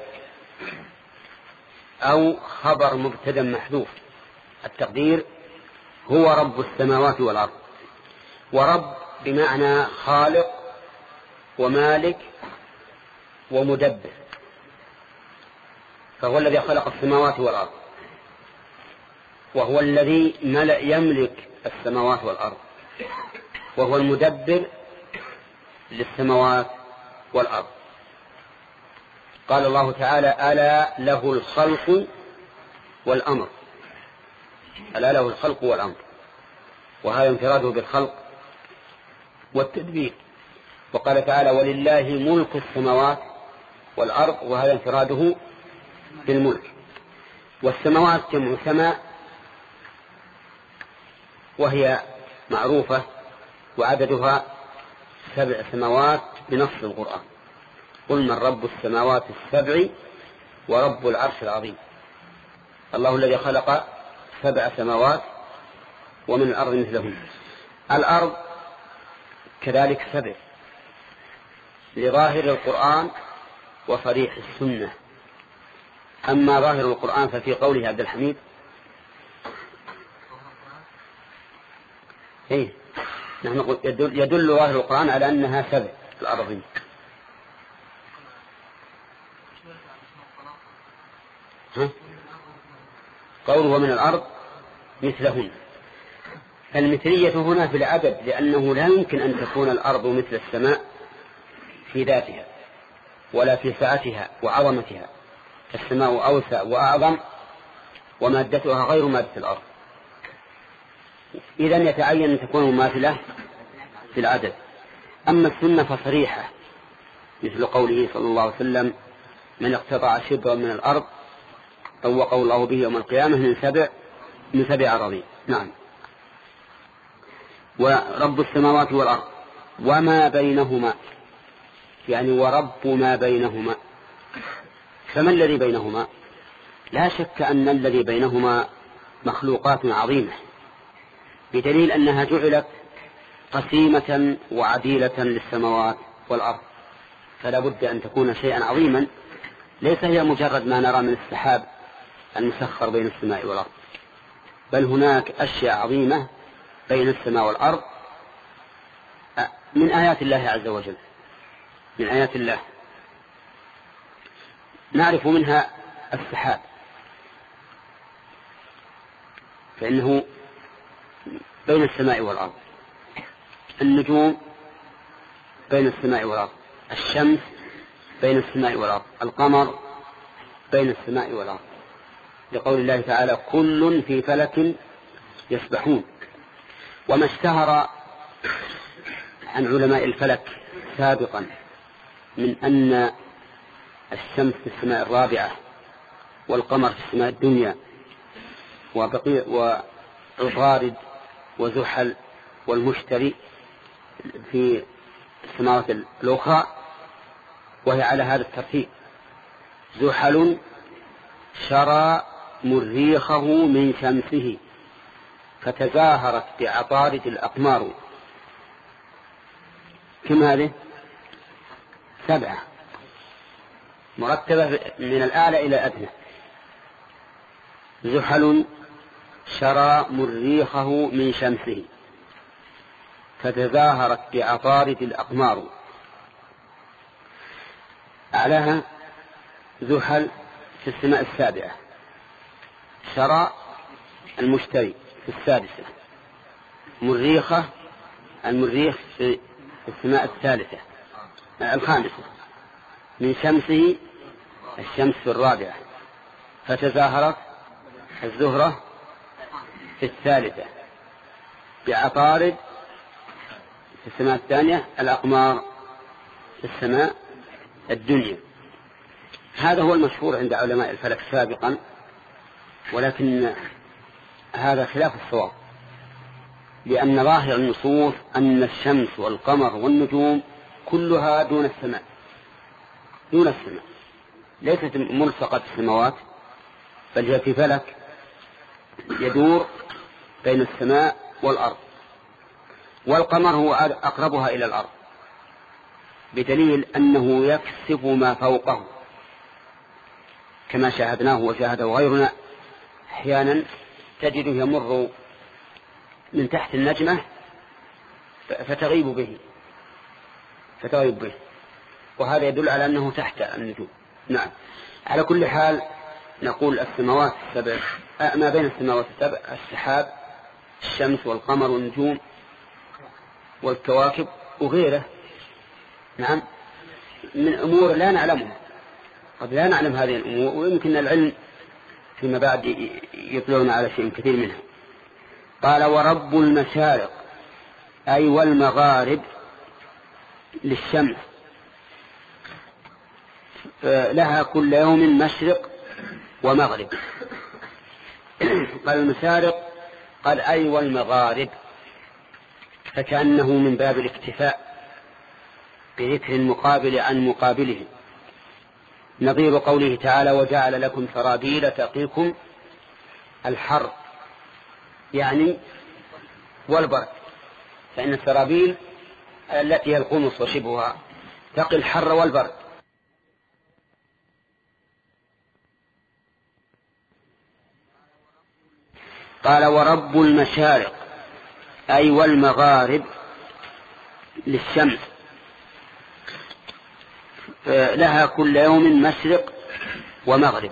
أو خبر مبتدا محذوف. التقدير هو رب السماوات والأرض. ورب بمعنى خالق ومالك ومدبر، فهو الذي خلق السماوات والأرض، وهو الذي يملك السماوات والأرض. وهو المدبر للسماوات والأرض. قال الله تعالى: ألا له الخلق والأمر. ألا له الخلق والأمر، وهذا انفراده بالخلق والتدبير. وقال تعالى: ولله ملك السماوات والأرض، وهذا انفراده بالملك. والسماوات جمع سماء، وهي معروفة، وعددها سبع سماوات بنص القرآن: قل من رب السماوات السبع ورب العرش العظيم. الله الذي خلق سبع سماوات ومن الأرض مثلهن. الأرض كذلك سبع لظاهر القرآن وصريح السنة. أما ظاهر القرآن ففي قوله عبد الحميد إيه؟ نحن نقول يدل, يدل ظاهر القرآن على أنها سبع الأرضين. ها؟ قوله من الأرض مثلهن، فالمثلية هنا في العدد، لأنه لا يمكن أن تكون الأرض مثل السماء في ذاتها ولا في سعتها وعظمتها. السماء أوسع وأعظم، ومادتها غير مادة الأرض، إذن يتعين أن تكون مماثلة في العدد. أما السنة فصريحة، مثل قوله صلى الله عليه وسلم: من اقتطع شبرا من الأرض طوقه الله به يوم القيامة من سبع من سبع أراضين. نعم. ورب السماوات والأرض وما بينهما، يعني ورب ما بينهما. فما الذي بينهما؟ لا شك أن الذي بينهما مخلوقات عظيمة، بدليل أنها جعلت قسيمة وعديلة للسماوات والأرض، فلا بد أن تكون شيئا عظيما، ليس هي مجرد ما نرى من السحاب المسخر بين السماء والأرض، بل هناك أشياء عظيمة بين السماء والأرض من آيات الله عز وجل، من آيات الله. نعرف منها السحاب، فإنه بين السماء والأرض. النجوم بين السماء والأرض. الشمس بين السماء والأرض. القمر بين السماء والأرض، لقول الله تعالى: كل في فلك يسبحون. وما اشتهر عن علماء الفلك سابقا من أن الشمس في السماء الرابعة والقمر في السماء الدنيا وبقي وعطارد وزحل والمشتري في السماوات الأخرى، وهي على هذا الترتيب: زحل شرى مريخه من شمسه فتزاهرت بعطارد الأقمار. كم هذه؟ سبعة مرتبة من الأعلى إلى الأدنى. زحل شرى مريخه من شمسه فتظاهرت بعطارد الأقمار. أعلاها زحل في السماء السابعة، شرى المشتري في السادسة، مريخة المريخ في السماء الثالثة الخامسة، من شمسه الشمس في الرابعة، فتظاهرت الزهرة في الثالثة، بعطارد في السماء الثانية، الأقمار في السماء الدنيا. هذا هو المشهور عند علماء الفلك سابقا، ولكن هذا خلاف الصواب، لأن ظاهر النصوص أن الشمس والقمر والنجوم كلها دون السماء، دون السماء، ليست ملصقة السماوات، بل هي في فلك يدور بين السماء والأرض. والقمر هو أقربها إلى الأرض، بدليل أنه يكسف ما فوقه، كما شاهدناه وشاهده غيرنا. أحيانا تجده يمر من تحت النجمة فتغيب به فتغيب به وهذا يدل على أنه تحت النجوم. نعم. على كل حال نقول السماوات السبع، ما بين السماوات السبع السحاب، الشمس والقمر والنجوم، والكواكب وغيره. نعم، من أمور لا نعلمها، قد لا نعلم هذه الأمور، ويمكن العلم فيما بعد يطلعون على شيء كثير منها. قال ورب المشارق أي والمغارب للشمس لها كل يوم مشرق ومغرب. قال المشارق قال أي والمغارب، فكأنه من باب الاكتفاء بذكر المقابل عن مقابله، نظير قوله تعالى وجعل لكم سرابيل تقيكم الحر يعني والبرد، فإن السرابيل التي هي القمص وشبهها تقي الحر والبرد. قال ورب المشارق أي والمغارب للشمس لها كل يوم مشرق ومغرب.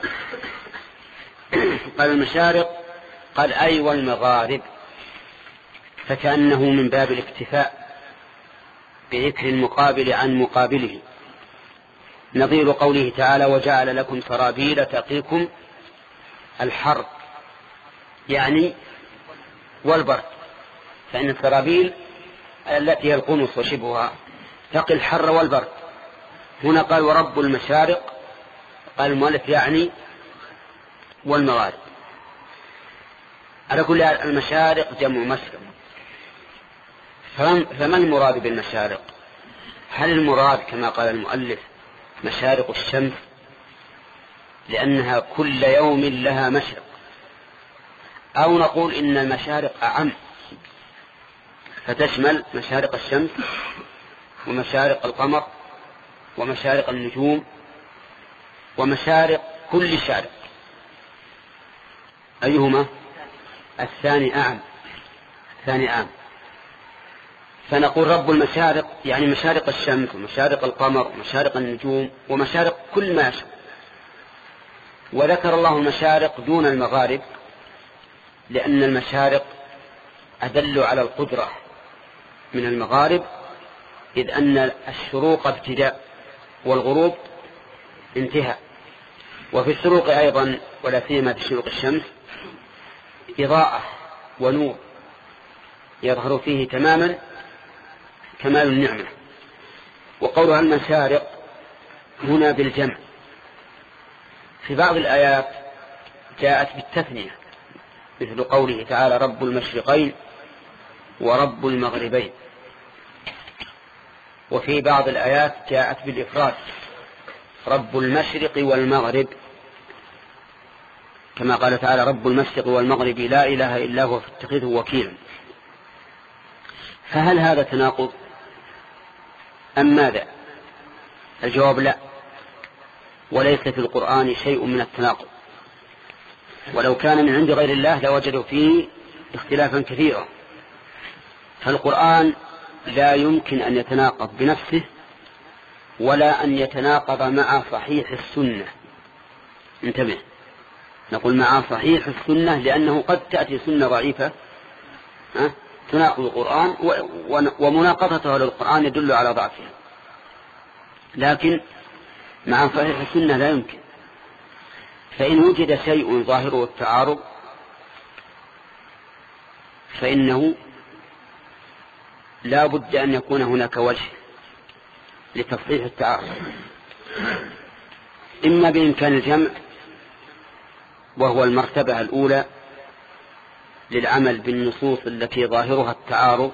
قال المشارق قال أي والمغارب، فكأنه من باب الاكتفاء بذكر المقابل عن مقابله، نظير قوله تعالى وجعل لكم سرابيل تقيكم الحر يعني والبرد، فإن السرابيل التي هي القمص وشبهها تقي الحر والبرد. هنا قال ورب المشارق، قال المؤلف يعني والمغارب. على كل المشارق جمع مشرق، فما المراد بالمشارق؟ هل المراد كما قال المؤلف مشارق الشمس لأنها كل يوم لها مشرق، أو نقول إن المشارق أعم فتشمل مشارق الشمس ومشارق القمر ومشارق النجوم ومشارق كل شارق؟ أيهما؟ الثاني أعم، الثاني أعم. فنقول رب المشارق يعني مشارق الشمس ومشارق القمر ومشارق النجوم ومشارق كل ما يشاء. وذكر الله المشارق دون المغارب لأن المشارق أدل على القدرة من المغارب، إذ أن الشروق ابتداء والغروب انتهاء. وفي الشروق أيضا ولا سيما في شروق الشمس إضاءة ونور يظهر فيه تماما كمال النعمة. وقولها المشارق هنا بالجمع، في بعض الآيات جاءت بالتثنية مثل قوله تعالى رب المشرقين ورب المغربين، وفي بعض الآيات جاءت بالإفراد رب المشرق والمغرب، كما قال تعالى رب المشرق والمغرب لا إله إلا هو فاتخذه وكيلا. فهل هذا تناقض أم ماذا؟ الجواب لا، وليس في القرآن شيء من التناقض، ولو كان من عند غير الله لوجدوا فيه اختلافا كثيرا. فالقرآن لا يمكن أن يتناقض بنفسه ولا أن يتناقض مع صحيح السنة. انتبه، نقول مع صحيح السنة لأنه قد تأتي سنة ضعيفة تناقض القرآن ومناقضته للقرآن يدل على ضعفها، لكن مع صحيح السنة لا يمكن. فإن وجد شيء ظاهره التعارض فإنه لا بد أن يكون هناك وجه لتصحيح التعارض، إما بإمكان الجمع وهو المرتبة الأولى للعمل بالنصوص التي ظاهرها التعارض،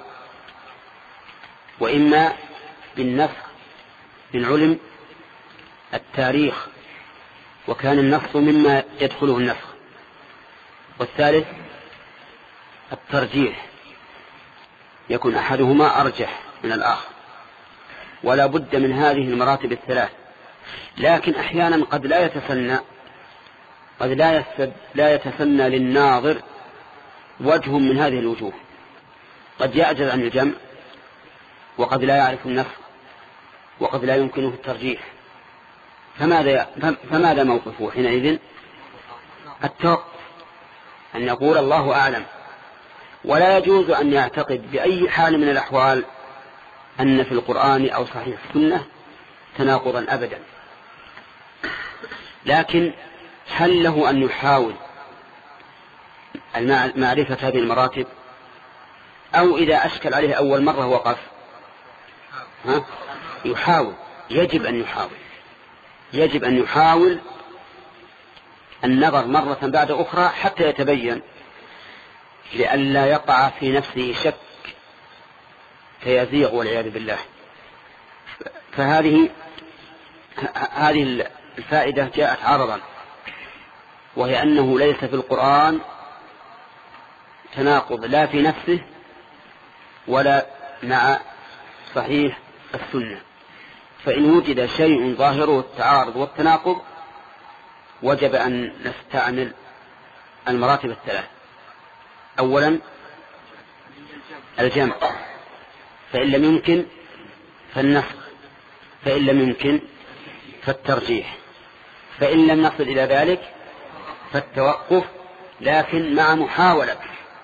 وإما بالنسخ من علم التاريخ وكان النص مما يدخله النسخ، والثالث الترجيح يكون أحدهما أرجح من الآخر، ولا بد من هذه المراتب الثلاث. لكن أحيانا قد لا يتسنى قد لا يسد لا يتسنى للناظر وجه من هذه الوجوه، قد يعجز عن الجمع وقد لا يعرف النسخ وقد لا يمكنه الترجيح، فماذا فماذا موقفه حينئذ؟ التوقف، أن يقول الله أعلم. ولا يجوز أن يعتقد بأي حال من الأحوال أن في القرآن أو صحيح السنة تناقضا أبدا، لكن هل له أن يحاول معرفة هذه المراتب، أو إذا أشكل عليه أول مرة وقف؟ ها؟ يحاول، يجب أن يحاول يجب أن يحاول النظر مرة بعد أخرى حتى يتبين، لئلا يقع في نفسه شك فيزيغ والعياذ بالله. فهذه هذه الفائدة جاءت عرضا، وهي أنه ليس في القرآن تناقض لا في نفسه ولا مع صحيح السنة، فإن وجد شيء ظاهره التعارض والتناقض وجب أن نستعمل المراتب الثلاث. أولا الجمع، فإن لم يمكن فالنسخ، فإن لم يمكن فالترجيح، فإن لم نصل إلى ذلك فالتوقف، لكن مع محاولة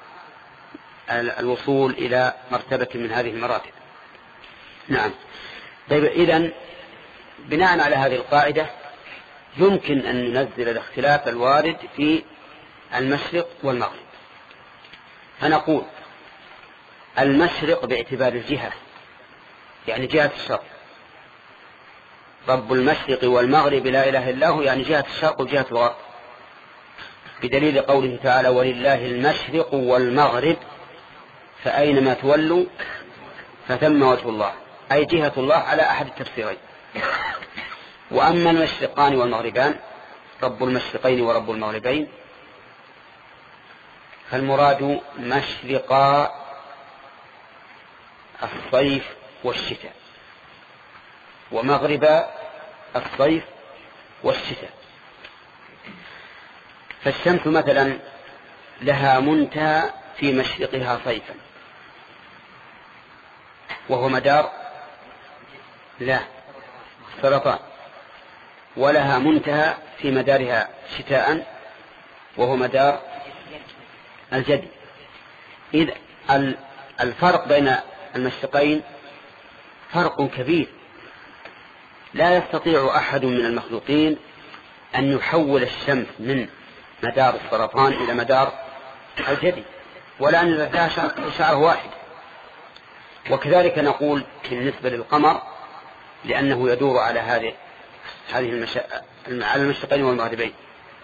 الوصول إلى مرتبة من هذه المراتب. نعم. طيب، إذن بناء على هذه القاعدة يمكن أن ننزل الاختلاف الوارد في المشرق والمغرب، فنقول المشرق باعتبار الجهة، يعني جهة الشرق، رب المشرق والمغرب لا إله إلا هو، يعني جهة الشرق وجهة الغرب، بدليل قوله تعالى ولله المشرق والمغرب فأينما تولوا فثم وجه الله، أي جهة الله على أحد التفسيرين. وأما المشرقان والمغربان، رب المشرقين ورب المغربين، فالمراد مشرقا الصيف والشتاء، ومغرب الصيف والشتاء. فالشمس مثلا لها منتهى في مشرقها صيفا وهو مدار لا سرطان، ولها منتهى في مدارها شتاء وهو مدار الجدي. إذ الفرق بين المشرقين فرق كبير، لا يستطيع أحد من المخلوقين أن يحول الشمس من مدار السرطان إلى مدار الجدي، ولا أن لها شعر واحد. وكذلك نقول بالنسبة للقمر، لأنه يدور على هذه هذه المش... على المشرقين والمغربين.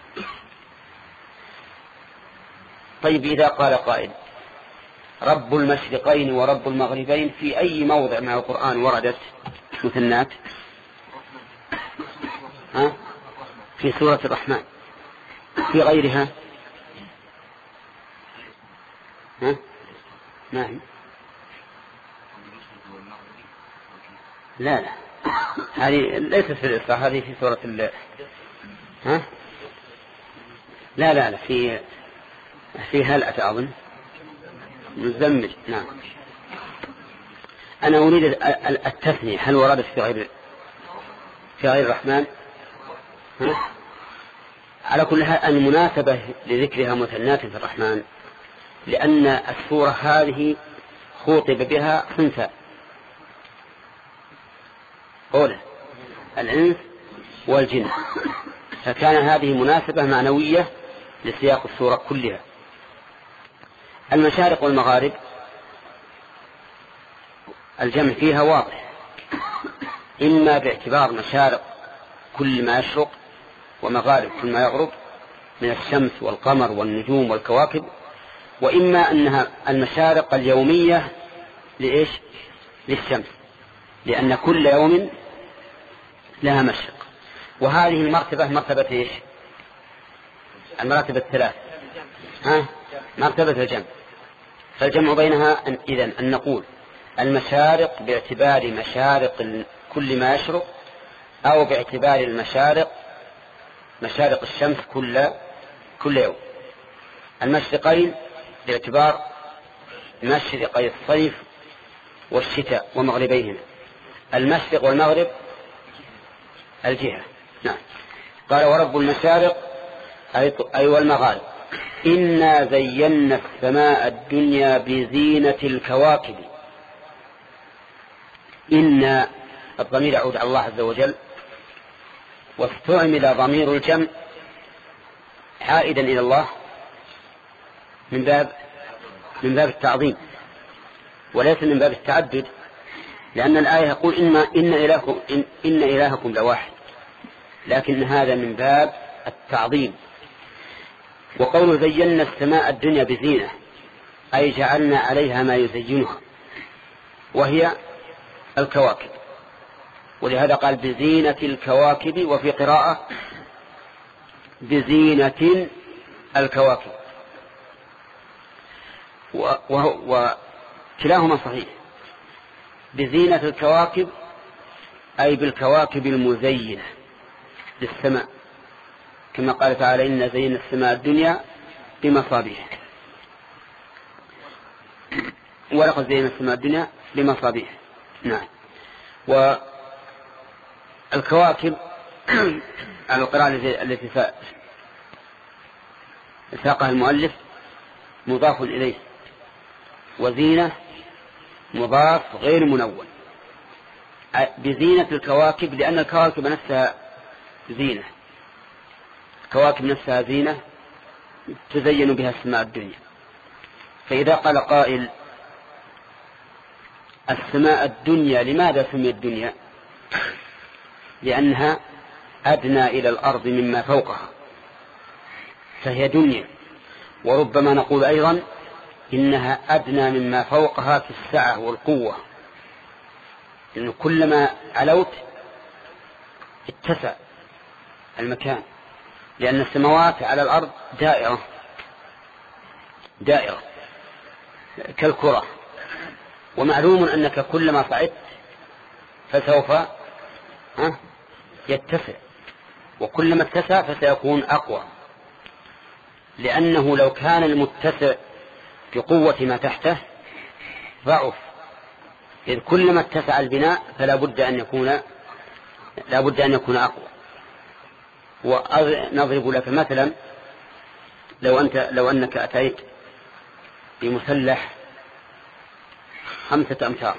طيب، إذا قال قائل رب المشرقين ورب المغربين، في أي موضع من القرآن وردت مثنات؟ ها؟ في سورة الرحمن، في غيرها؟ ها؟ ما هي؟ لا لا، هذه ليست في الإسراء، هذه في سورة ال ها؟ لا لا لا، في في هل أتى أظن مزمل. نعم، أنا أريد التثنية، هل وردت في غير في غير الرحمن؟ ها؟ على كل حال المناسبة لذكرها مثنات في الرحمن لأن السورة هذه خوطب بها صنفان: أولا الإنس والجن، فكان هذه مناسبة معنوية لسياق السورة كلها. المشارق والمغارب الجمع فيها واضح، إما باعتبار مشارق كل ما يشرق ومغارب كل ما يغرب من الشمس والقمر والنجوم والكواكب، وإما أنها المشارق اليومية لإيش؟ للشمس، لأن كل يوم لها مشرق. وهذه المرتبة مرتبة إيش؟ المراتب الثلاث، ها؟ مرتبة الجمع. فالجمع بينها إذن أن نقول المشارق باعتبار مشارق كل ما يشرق، أو باعتبار المشارق مشارق الشمس كل كل يوم. المشرقين باعتبار مشرقي الصيف والشتاء ومغربيهما. المشرق والمغرب الجهة. نعم. قال ورب المشارق أي والمغارب إنا زينا السماء الدنيا بزينة الكواكب. إن الضمير يعود على الله عز وجل، واستعمل ضمير الجمع عائدا إلى الله من باب من باب التعظيم وليس من باب التعدد، لأن الآية يقول إن إن إلهكم إن, إن إلهكم لواحد، لكن هذا من باب التعظيم. وقوله زينا السماء الدنيا بزينة أي جعلنا عليها ما يزينها، وهي الكواكب، ولهذا قال بزينة الكواكب، وفي قراءة بزينة الكواكب، وكلاهما صحيح. بزينة الكواكب أي بالكواكب المزينة للسماء، كما قال تعالى إن زينا السماء الدنيا بمصابيح، ولقد زينا السماء الدنيا بمصابيح. نعم. والكواكب على القراءة التي ساقها المؤلف مضاف إليه، وزينة مضاف غير منون. بزينة الكواكب لأن الكواكب نفسها زينة، الكواكب نفسها زينة تزين بها السماء الدنيا. فإذا قال قائل السماء الدنيا لماذا سميت الدنيا؟ لأنها أدنى إلى الأرض مما فوقها فهي دنيا. وربما نقول أيضا إنها أدنى مما فوقها في السعة والقوة، لأن كلما علوت اتسع المكان، لأن السماوات على الأرض دائرة دائرة كالكرة، ومعلوم أنك كلما صعدت فسوف يتسع، وكلما اتسع فسيكون أقوى، لأنه لو كان المتسع بقوة ما تحته ضعف، إذ كلما اتسع البناء فلا بد أن يكون لا بد أن يكون أقوى. ونضرب لك مثلا، لو أنت لو أنك أتيت بمسلح خمسة أمتار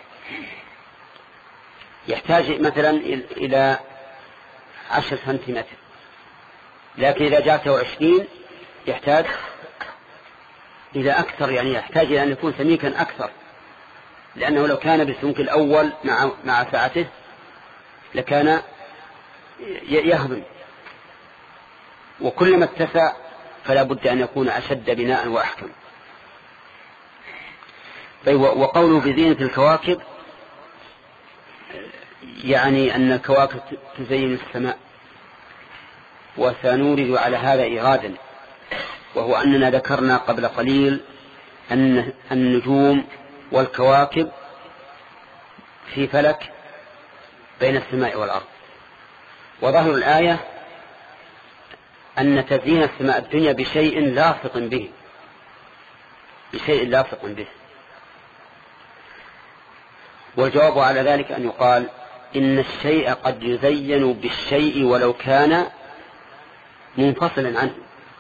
يحتاج مثلا إلى عشر سنتيمتر، لكن إذا جاءته عشرين يحتاج إلى أكثر، يعني يحتاج إلى أن يكون سميكا أكثر، لأنه لو كان بالسمك الأول مع مع سعته لكان يهضم، وكلما اتسع فلا بد أن يكون أشد بناء وأحكم. وقوله بزينة الكواكب يعني أن الكواكب تزين السماء، وسنورد على هذا إيرادا، وهو أننا ذكرنا قبل قليل أن النجوم والكواكب في فلك بين السماء والأرض، وظهر الآية أن تزيين السماء الدنيا بشيء لاصق به بشيء لاصق به والجواب على ذلك أن يقال إن الشيء قد يزين بالشيء ولو كان منفصلا عنه.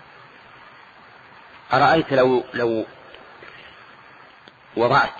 أرأيت لو لو وضعت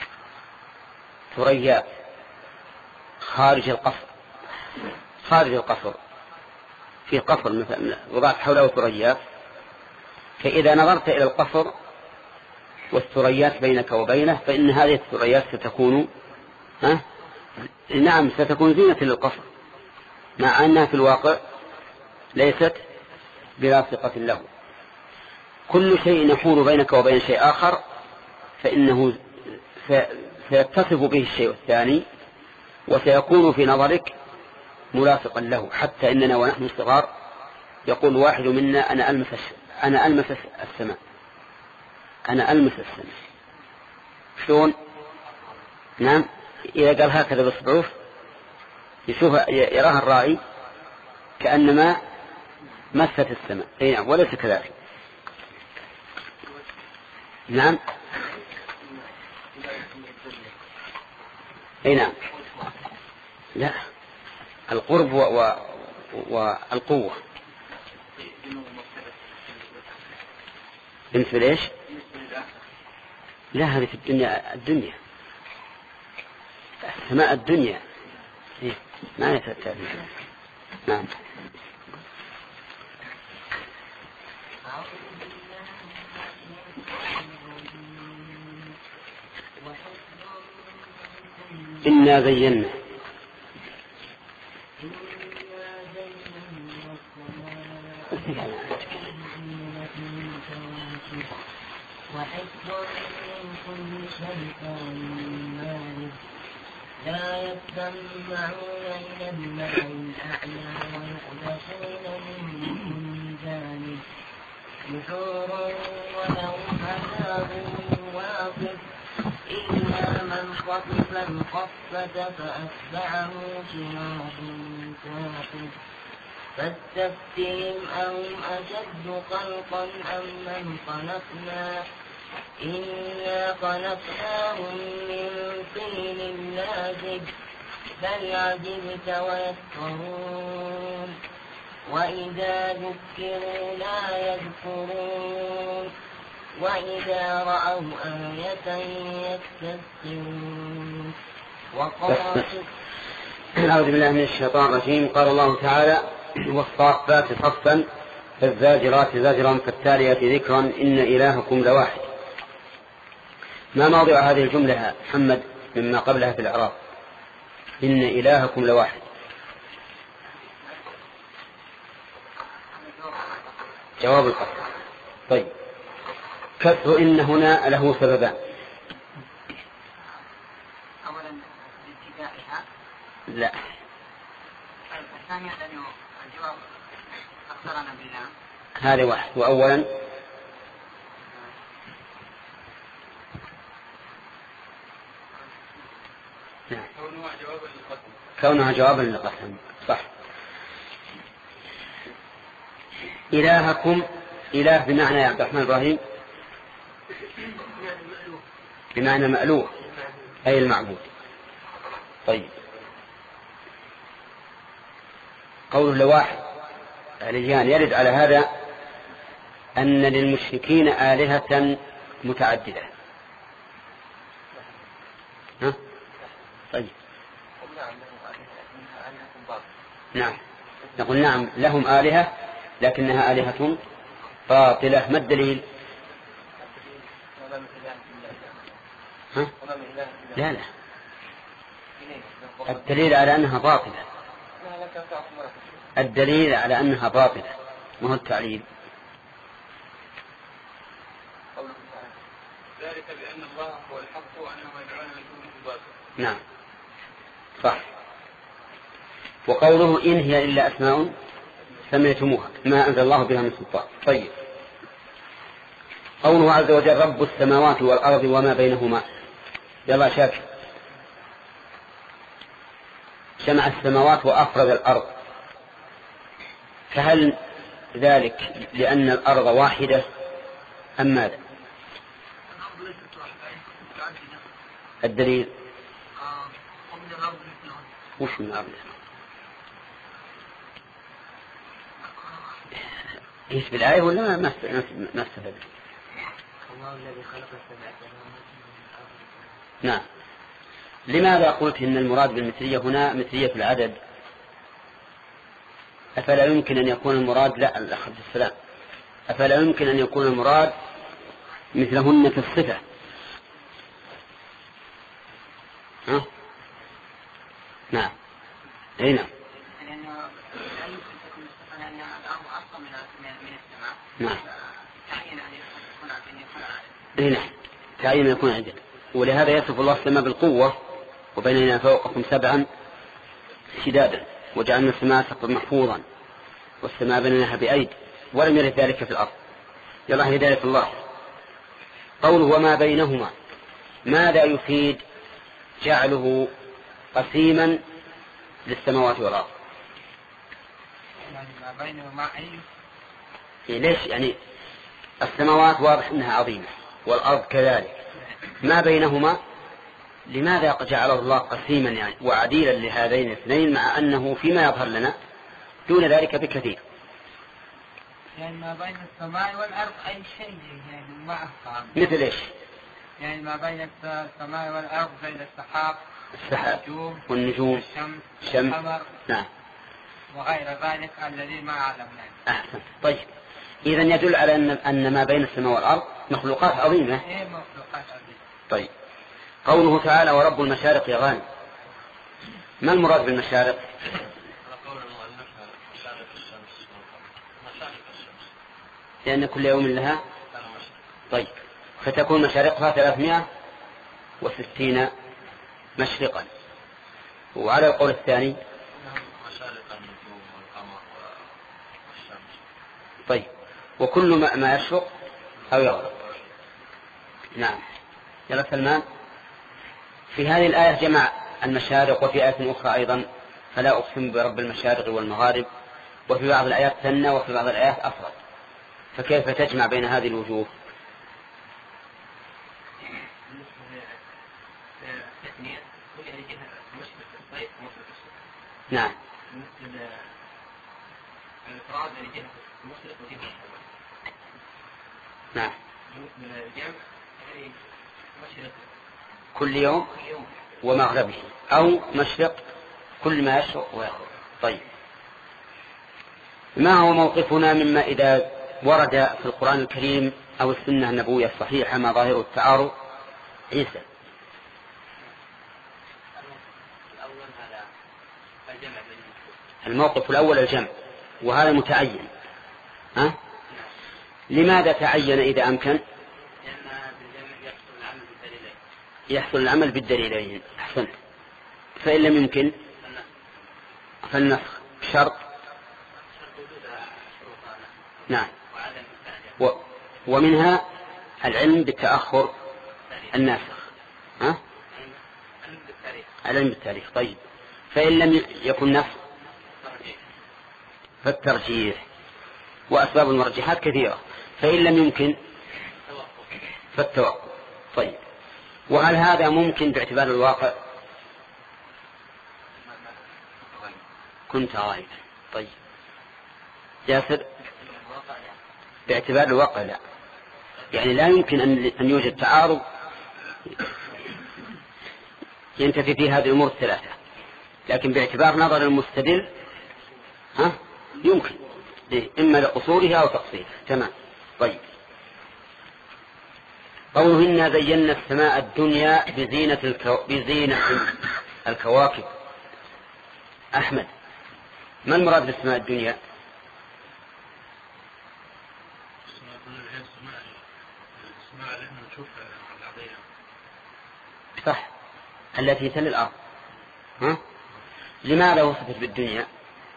ثريات خارج القصر خارج القصر في قصر مثلا وضعت حوله ثريات، فإذا نظرت إلى القصر والثريات بينك وبينه فإن هذه الثريات ستكون ها؟ نعم ستكون زينة للقصر، مع أنها في الواقع ليست بلاصقة له. كل شيء يحول بينك وبين شيء آخر فإنه سيتصف به الشيء الثاني وسيكون في نظرك ملاصقا له، حتى إننا ونحن صغار يقول واحد منا أنا ألمس أنا ألمس السماء أنا ألمس السماء. شلون؟ نعم، إذا قال هكذا بإصبعه يشوف يراها الرائي كأنما مست السماء، أي نعم، وليس كذلك. نعم، أي نعم، لا، القرب و... و... والقوة. بالنسبة ليش؟ لا، هذه في الدنيا الدنيا السماء الدنيا إيه؟ ما يتأتى. نعم. إنا زينا وحفظا من كل شيطان مارد لا يستمعون إلى الملأ الأعلى ويقذفون من كل جانب دحورا ولهم عذاب واصب إلا من خطف الخطفة فأتبعه شهاب ثاقب فاستفتهم أهم أشد خلقا أم من خلقنا إنا خلقناهم من طين لازب بل عجبت ويسخرون وإذا ذكروا لا يذكرون وإذا رأوا آية يستسخرون وقالوا أعوذ بالله من الشيطان الرجيم. قال الله تعالى والصافات صفا فالزاجرات زجرا فالتاليات ذكرا إن إلهكم لواحد. ما موضع هذه الجملة محمد مما قبلها في الإعراب؟ إن إلهكم لواحد. جواب القسم. طيب كسر إن هنا له سببان. أولا ابتدائها لا الثانية لأنه الجواب أخبرنا بالله هذا واحد. وأولا نعم. كونها جوابا للقسم صح. إلهكم إله بمعنى يا عبد الرحمن إبراهيم بمعنى مألوه أي المعبود. طيب قوله لواحد الإجيان يرد على هذا أن للمشركين آلهة متعددة. ها؟ طيب نعم نقول نعم لهم آلهة لكنها آلهة باطلة. ما الدليل؟ ها؟ لا لا الدليل على أنها باطلة. الدليل على أنها باطلة ما هو التعليل؟ ذلك بأن الله هو الحق وأنه يدعون من دونه الباطل. نعم صح. وقوله إن هي إلا أسماء سميتموها ما أنزل الله بها من سلطان. طيب قوله عز وجل رب السماوات والأرض وما بينهما. يلا شاكر. جمع السماوات وأفرد الأرض، فهل ذلك لأن الأرض واحدة أم ماذا؟ الدليل وش من الأرض؟ ايش بالآية ولا ما ما استفاد؟ الله الذي خلق السبع سماوات. نعم. لماذا قلت إن المراد بالمثلية هنا مثلية في العدد؟ أفلا يمكن أن يكون المراد لا الأخذ السلام أفلا يمكن أن يكون المراد مثلهن في الصفة؟ ها؟ نعم أي نعم نعم أي نعم تعين يكون عدد. ولهذا يصف الله السماء بالقوة وبيننا فوقكم سبعا شدادا وجعلنا السماء سقفا محفوظا والسماء بنيناها بأيد ولم يرد ذلك في الأرض. يلا هداية الله. قوله وما بينهما ماذا يفيد جعله قسيما للسماوات والأرض؟ يعني ما بينهما أي إيه ليش؟ يعني السماوات واضح أنها عظيمة والأرض كذلك، ما بينهما لماذا جعله الله قسيما يعني وعديلا لهذين الاثنين مع أنه فيما يظهر لنا دون ذلك بكثير؟ يعني ما بين السماء والأرض أي شيء يعني ما أفهم. مثل إيش؟ يعني ما بين السماء والأرض بين السحاب السحاب والنجوم الشمس والقمر نعم وغير ذلك الذي ما علمناه. أحسن. طيب إذا يدل على أن أن ما بين السماء والأرض مخلوقات عظيمة. إيه مخلوقات عظيمة. طيب قوله تعالى ورب المشارق يغان، ما المراد بالمشارق؟ لأن كل يوم لها. طيب فتكون مشارقها ثلاثمائة وستين مشرقا. وعلى القول الثاني طيب وكل ما, ما يشرق أو يغرب. نعم. يلا سلمان. في هذه الآية جمع المشارق، وفي آية أخرى أيضا فلا أقسم برب المشارق والمغارب، وفي بعض الآيات ثنى وفي بعض الآيات أفرد، فكيف تجمع بين هذه الوجوه؟ نعم. نعم. كل يوم ومغربه أو مشرق كل ما يشرق ويغرب. طيب ما هو موقفنا مما إذا ورد في القرآن الكريم أو السنة النبوية الصحيحة ما ظاهر التعارض؟ عيسى. الموقف الأول الجمع، وهذا متعين. ها؟ لماذا تعين إذا أمكن؟ يحصل العمل بالدليلين. أحسنت. فإن لم يمكن فالنسخ شرط. نعم. و ومنها العلم بالتأخر الناسخ. ها؟ العلم بالتاريخ. طيب فإن لم يكن نسخ فالترجيح، وأسباب المرجحات كثيرة. فإن لم يمكن فالتوقف. طيب وهل هذا ممكن باعتبار الواقع؟ كنت غائبا. طيب ياسر. باعتبار الواقع لا، يعني لا يمكن أن يوجد تعارض ينتفي فيه هذه الأمور الثلاثة، لكن باعتبار نظر المستدل ها يمكن، إما لقصورها أو تقصيرها. تمام. طيب قوله إنا زينا السماء الدنيا بزينة, الكو... بزينة الكواكب. أحمد ما المراد بالسماء الدنيا؟ صح، التي تلي الأرض. ها؟ لماذا وصفت بالدنيا؟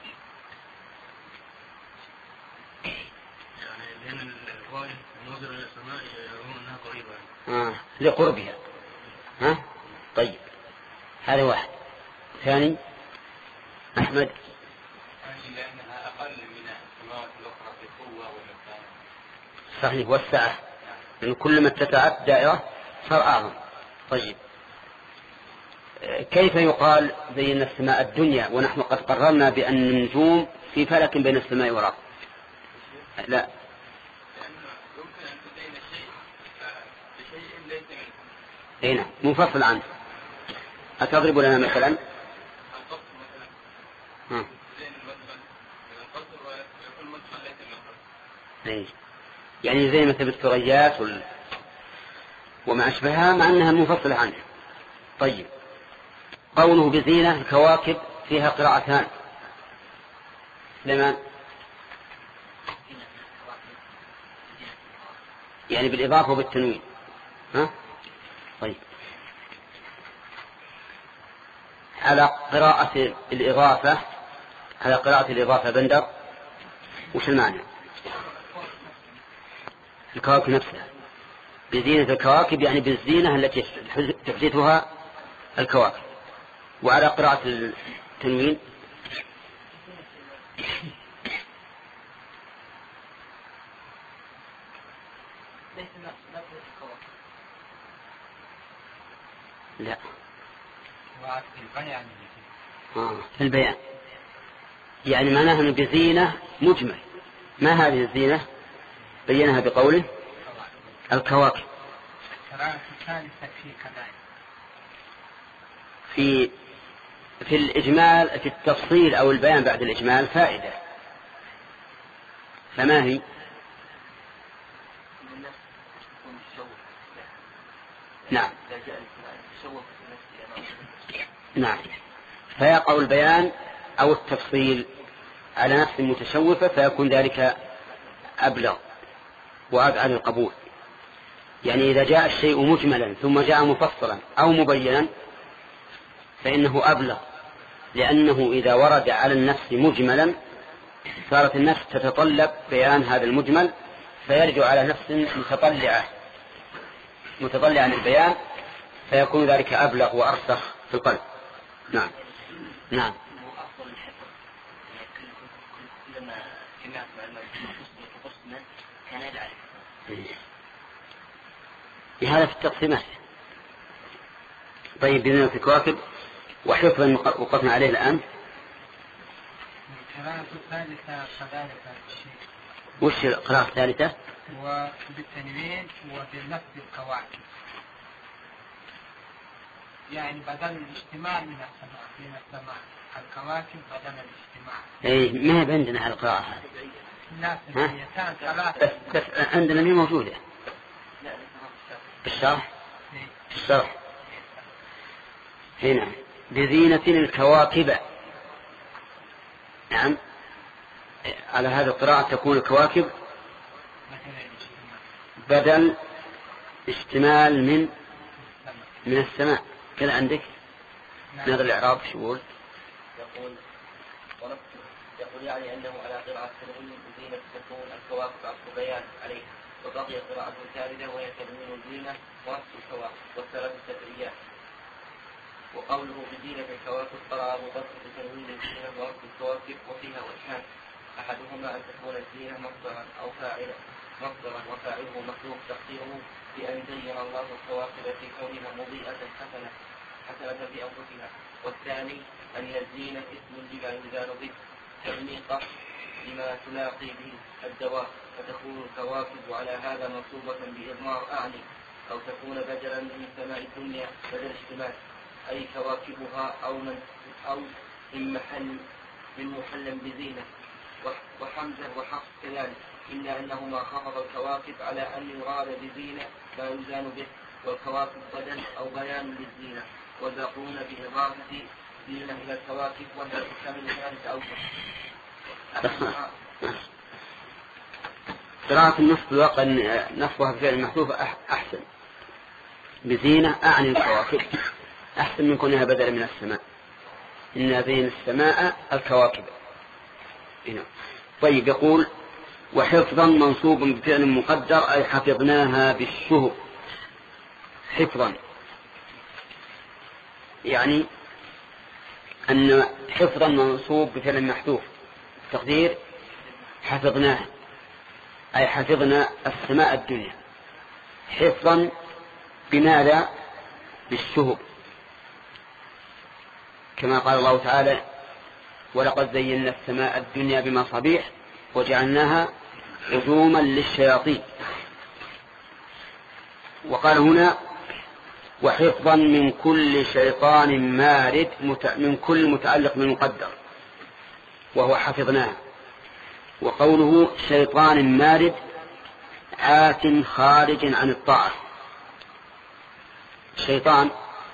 آه. لقربها. ها؟ طيب هذا واحد. ثاني أحمد. لأنها أقل من السماوات الأخرى في قوة ومكان. صحيح، والسعة، لأن كل ما اتسعت دائرة صار أعظم. طيب كيف يقال زينا السماء الدنيا ونحن قد قررنا بأن النجوم في فلك بين السماء والأرض؟ لا، هنا منفصل عنه. أتضرب لنا مثلا؟ ها. يعني زي مثل الثريات وال... وما أشبهها، مع أنها منفصلة عنه. طيب قوله بزينة الكواكب فيها قراءتان. سليمان. يعني بالإضافة وبالتنوين. ها؟ طيب على قراءة الإضافة، على قراءة الإضافة بندر وش المعنى؟ الكواكب نفسها بزينة الكواكب، يعني بالزينة التي تحدثها الكواكب. وعلى قراءة التنوين لا آه. في البيان، يعني معناها أنه بزينة مجمل. ما هذه الزينة؟ بينها بقوله الكواكب. في في الإجمال في التفصيل أو البيان بعد الإجمال فائدة، فما هي؟ نعم نعم فيقع البيان أو التفصيل على نفس متشوفة فيكون ذلك أبلغ وأبعد القبول. يعني إذا جاء الشيء مجملا ثم جاء مفصلا أو مبينا فإنه أبلغ، لأنه إذا ورد على النفس مجملا صارت النفس تتطلب بيان هذا المجمل فيرجع على نفس متطلعة متطلعة للبيان فيكون ذلك أبلغ وأرسخ في القلب. نعم نعم بهذا في التقسيمات. طيب بذنة الكواكب وحفظا وقفنا عليه الآن. القراءة الثالثة كذلك الشيء. وش القراءة الثالثة؟ وبالتنوين وبالنفس الكواكب، يعني بدل الاجتماع من السماء من السماء الكواكب بدل الاجتماع. اي ما هي عندنا على القراءة هذه. لا سنتان ثلاثة. بس, بس عندنا مين موجودة؟ بالشرح. بالشرح. هنا بزينة الكواكب. نعم على هذا القراءة تكون الكواكب بدل اشتمال من من السماء كذا عندك. نظر الإعراب شو يقول؟ يقول يقول يعني أنه على قراءة تنوين زينة تكون الكواكب عطف بيان عليه، وبقي قراءة ثالثة وهي تنوين زينة ونفس الكواكب والثلاث التدريات. وقوله بزينة الكواكب قرأ أبو بكر بتنوين الزينة ونفس الكواكب وفيها وجهان، أحدهما أن تكون الزينة مصدرا أو فاعلا مصدرا وفاعله مخلوق تقديره بأن زين الله الكواكب في كونها مضيئة حسنة حسنة في أنفسها. والثاني أن الزينة اسم لما يزال به تلميقة لما تلاقي به الدواء، فتكون الكواكب على هذا منصوبة بإضمار أعني، أو تكون بدلا من سماء الدنيا بدل اشتمال أي كواكبها أو من أو من محل من محل بزينة. وحمزة وحفص كذلك، إلا أنهما خفض الكواكب على أن يراد بزينة ما يزان به، والكواكب بدل أو بيان للزينة، وذاقون بإضافة زينة إلى الكواكب وهي تكمل ذلك أوجه. قراءة النص الواقع نصبها بفعل المحذوف أحسن. بزينة أعني الكواكب أحسن من كونها بدلا من السماء. إن زين السماء الكواكب. هنا. طيب يقول وحفظا منصوب بفعل مقدر أي حفظناها بالشهب. حفظا يعني أن حفظا منصوب بفعل محذوف تقدير حفظناها أي حفظنا السماء الدنيا حفظا بماذا؟ بالشهب، كما قال الله تعالى ولقد زينا السماء الدنيا بمصابيح وجعلناها رجوما للشياطين. وقال هنا وحفظا من كل شيطان مارد من كل متعلق بالمقدر وهو حفظناه. وقوله شيطان مارد آت خارج عن الطاعة. الشيطان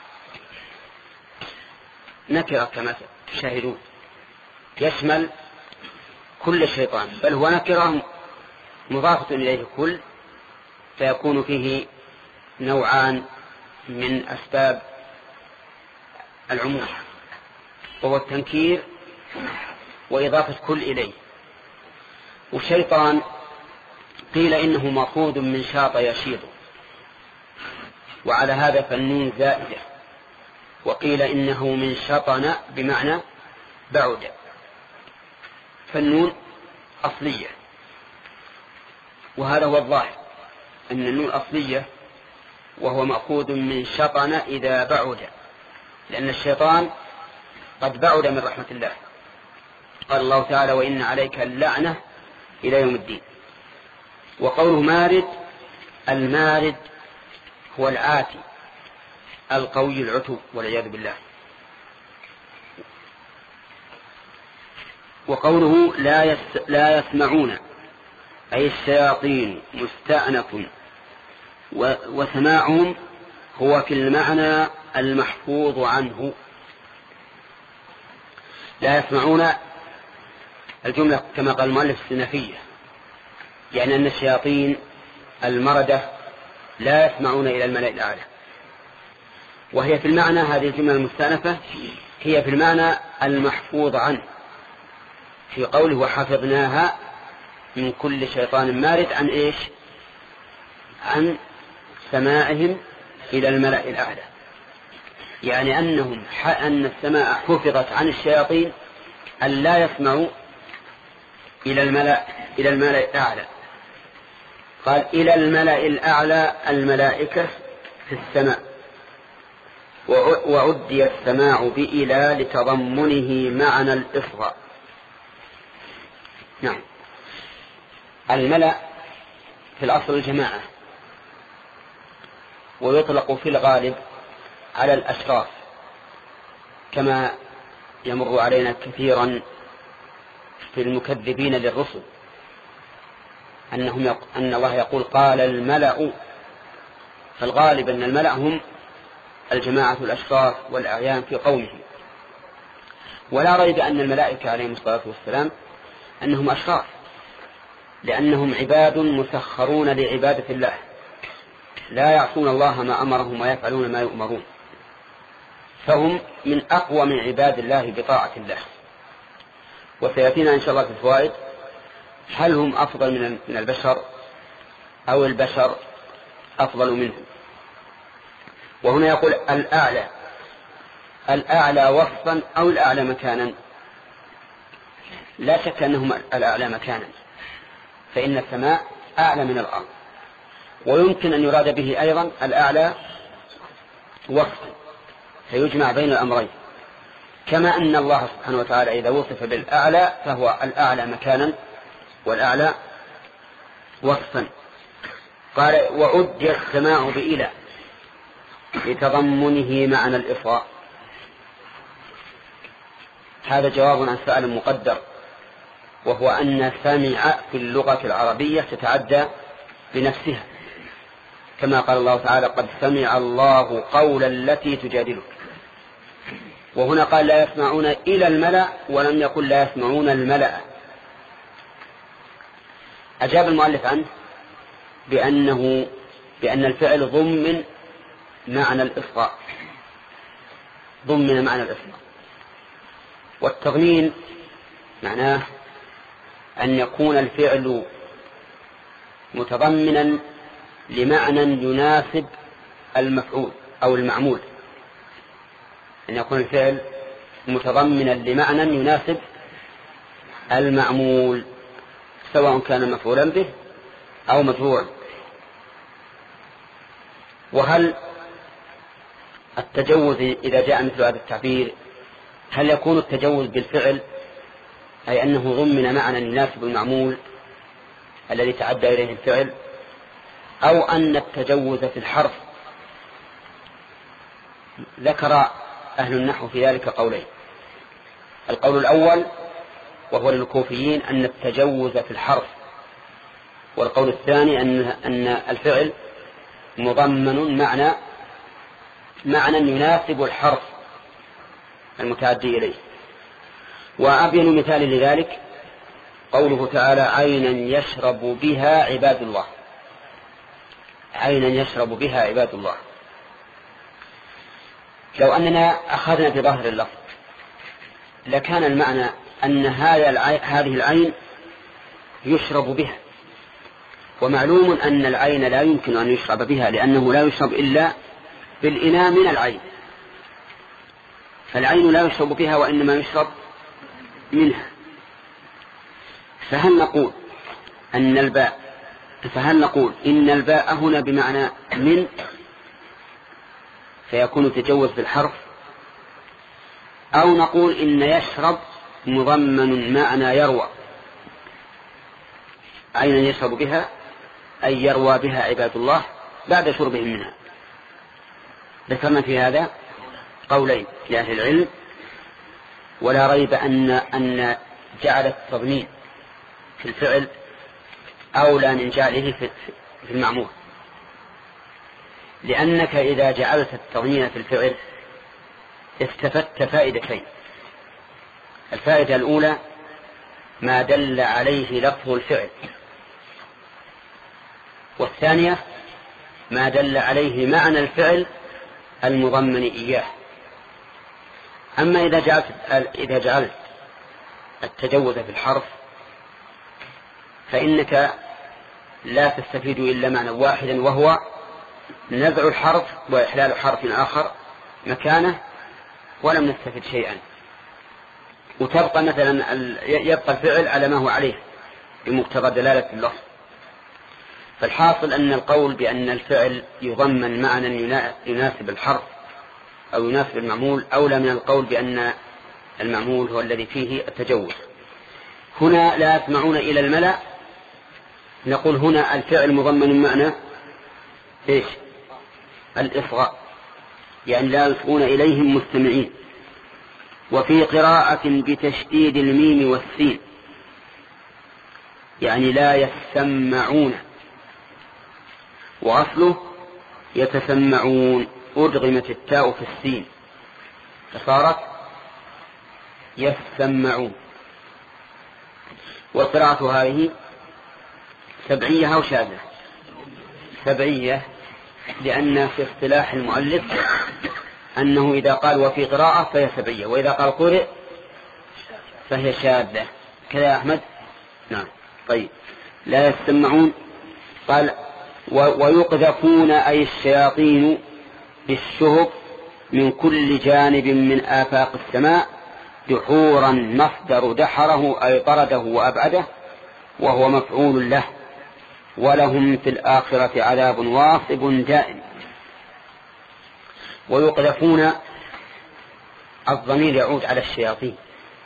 نكرة كما تشاهدون يشمل كل شيطان، بل هو نكرة مضافة إليه كل، فيكون فيه نوعان من أسباب العموم وهو التنكير وإضافة كل إليه. والشيطان قيل إنه مأخوذ من شاط يشيط وعلى هذا فالنون زائدة، وقيل إنه من شطن بمعنى بعد، فالنون أصلية، وهذا هو الظاهر أن النون أصلية وهو مأخوذ من شطن إذا بعد، لأن الشيطان قد بعد من رحمة الله. قال الله تعالى وإن عليك اللعنة إلى يوم الدين. وقوله مارد المارد هو العاتي القوي العتو والعياذ بالله. وقوله لا, يس لا يسمعون أي الشياطين مستأنف وسماعهم هو في المعنى المحفوظ عنه. لا يسمعون الجملة كما قال المؤلف السنفية، يعني أن الشياطين المردة لا يسمعون إلى الملأ الأعلى، وهي في المعنى هذه الجملة المستأنفة هي في المعنى المحفوظ عنه في قوله وحفظناها من كل شيطان مارد عن إيش؟ عن سماعهم إلى الملأ الأعلى، يعني أنهم أن السماء حفظت عن الشياطين أن لا يسمعوا إلى الملأ إلى الملأ الأعلى. قال إلى الملأ الأعلى الملائكة في السماء، وعدي السماع بإلى لتضمنه معنى الإصغاء. نعم، الملأ في الأصل الجماعة، ويطلق في الغالب على الأشراف كما يمر علينا كثيرا في المكذبين للرسل أنهم يق... أن الله يقول قال الملأ، فالغالب أن الملأ هم الجماعة الأشراف والأعيان في قومه. ولا ريب أن الملائكة عليهم الصلاة والسلام أنهم أشراف، لأنهم عباد مسخرون لعبادة الله، لا يعصون الله ما أمرهم ويفعلون ما يؤمرون، فهم من أقوى من عباد الله بطاعة الله. وسيأتينا إن شاء الله في الفوائد هل هم أفضل من البشر أو البشر أفضل منهم. وهنا يقول الأعلى، الأعلى وصفا أو الأعلى مكانا. لا شك أنهم الأعلى مكانا، فإن السماء أعلى من الأرض، ويمكن أن يراد به أيضا الأعلى وصفا، فيجمع بين الأمرين، كما أن الله سبحانه وتعالى إذا وصف بالأعلى فهو الأعلى مكانا والأعلى وصفا. قال وعدي السماع بإلى لتضمنه معنى الإصغاء. هذا جواب عن سؤال مقدر، وهو أن سمع في اللغة العربية تتعدى بنفسها، كما قال الله تعالى قد سمع الله قول التي تجادلك. وهنا قال لا يسمعون إلى الملأ، ولم يقل لا يسمعون الملأ. أجاب المؤلف عنه بأنه بأن الفعل ضمن معنى الإصغاء، ضمن معنى الإصغاء. والتضمين معناه أن يكون الفعل متضمنا لمعنى يناسب المفعول أو المعمول، أن يكون الفعل متضمنا لمعنى يناسب المعمول، سواء كان مفعولا به أو مفعولا. وهل التجوز إذا جاء مثل هذا التعبير هل يكون التجوز بالفعل، أي أنه ضمن معنى يناسب المعمول الذي تعدى إليه الفعل، أو أن التجوز في الحرف؟ ذكر أهل النحو في ذلك قولين. القول الأول وهو للكوفيين أن التجوز في الحرف، والقول الثاني أن أن الفعل مضمن معنى معنى يناسب الحرف المتعدي إليه. وأبين مثال لذلك قوله تعالى عينا يشرب بها عباد الله، عينا يشرب بها عباد الله. لو أننا أخذنا بظاهر اللفظ لكان المعنى أن هذه العين يشرب بها، ومعلوم أن العين لا يمكن أن يشرب بها، لأنه لا يشرب إلا بالإناء من العين، فالعين لا يشرب بها وإنما يشرب منها. فهل نقول أن الباء فهل نقول إن الباء هنا بمعنى من فيكون تجوز بالحرف، أو نقول إن يشرب مضمن معنى يروى، عينا يشرب بها أي يروى بها عباد الله بعد شربهم منها؟ ذكرنا في هذا قولين لأهل العلم، ولا ريب أن أن جعل التضمين في الفعل أولى من جعله في المعمول، لأنك إذا جعلت التضمين في الفعل استفدت فائدتين. الفائدة الأولى ما دل عليه لفظ الفعل، والثانية ما دل عليه معنى الفعل المضمن إياه. أما إذا جعلت, إذا جعلت التجوز في الحرف فإنك لا تستفيد إلا معنى واحدا، وهو نزع الحرف وإحلال حرف آخر مكانه، ولم نستفد شيئا، وتبقى مثلا يبقى الفعل على ما هو عليه بمقتضى دلالة اللفظ. فالحاصل أن القول بأن الفعل يضمن معنى يناسب الحرف أو يناسب المعمول أولى من القول بأن المعمول هو الذي فيه التجوز. هنا لا يسمعون إلى الملأ، نقول هنا الفعل مضمن معنى إيش؟ الإصغاء، يعني لا يسمعون إليهم مستمعين. وفي قراءة بتشديد الميم والسين يعني لا يسمعون، وأصله يتسمعون، أدغمت التاء في السين فصارت يسمعون. والقراءة هذه سبعية أو شاذة؟ سبعية، لأن في اصطلاح المؤلف أنه إذا قال وفي قراءة فهي سبعية، وإذا قال قرئ فهي شاذة. كذا يا أحمد؟ نعم. طيب، لا يسمعون. قال ويقذفون أي الشياطين بالشهب من كل جانب من آفاق السماء، دحورا مصدر دحره أي طرده وأبعده، وهو مفعول له. ولهم في الآخرة عذاب واصب دائم. ويقذفون الضمير يعود على الشياطين،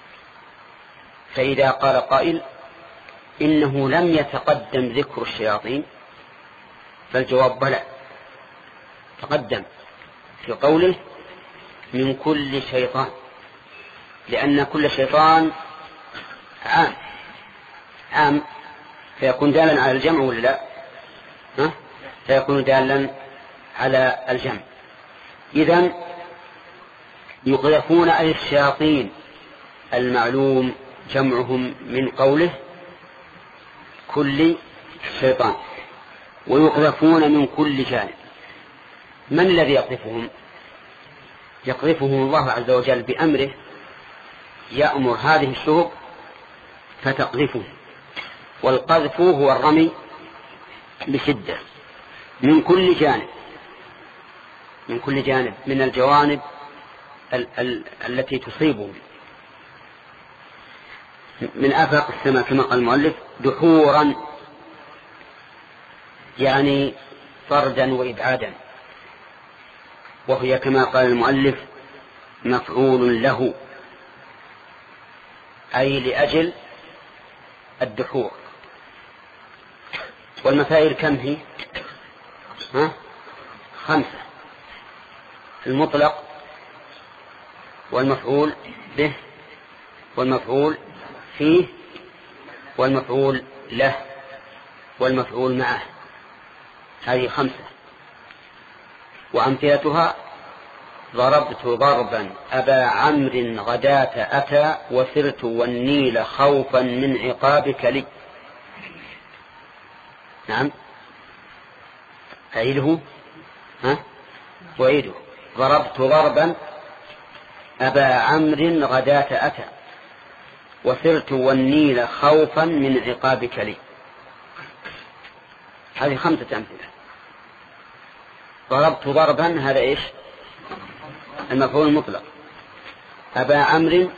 فإذا قال قائل إنه لم يتقدم ذكر الشياطين فالجواب بلى، تقدم في قوله من كل شيطان، لأن كل شيطان عام عام فيكون دالا على الجمع ولا لا؟ ها؟ فيكون دالا على الجمع. إذن يقذفون أي الشياطين المعلوم جمعهم من قوله كل شيطان، ويقذفون من كل جانب. من الذي يقذفهم؟ يقذفهم الله عز وجل بأمره، يأمر هذه الشهب فتقذفه. والقذف هو الرمي بشدة من كل جانب، من كل جانب من الجوانب ال- ال- التي تصيبهم من آفاق السماء كما قال المؤلف، دحورا يعني طردا وإبعادا، وهي كما قال المؤلف مفعول له، أي لأجل الدحور. والمفاعيل كم هي؟ ها؟ خمسة: المطلق، والمفعول به، والمفعول فيه، والمفعول له، والمفعول معه. هذه خمسة. وأمثلتها: ضربت ضربا أبا عمرو غداة أتى، وسرت والنيل خوفا من عقابك لي. نعم، أعيده. ها؟ وعيده: ضربت ضربا أبا عمرو غداة أتى، وسرت والنيل خوفا من عقابك لي. هذه خمسة أمثلة. ضربت ضربا هذا إيش؟ المفعول المطلق. أبا عمرو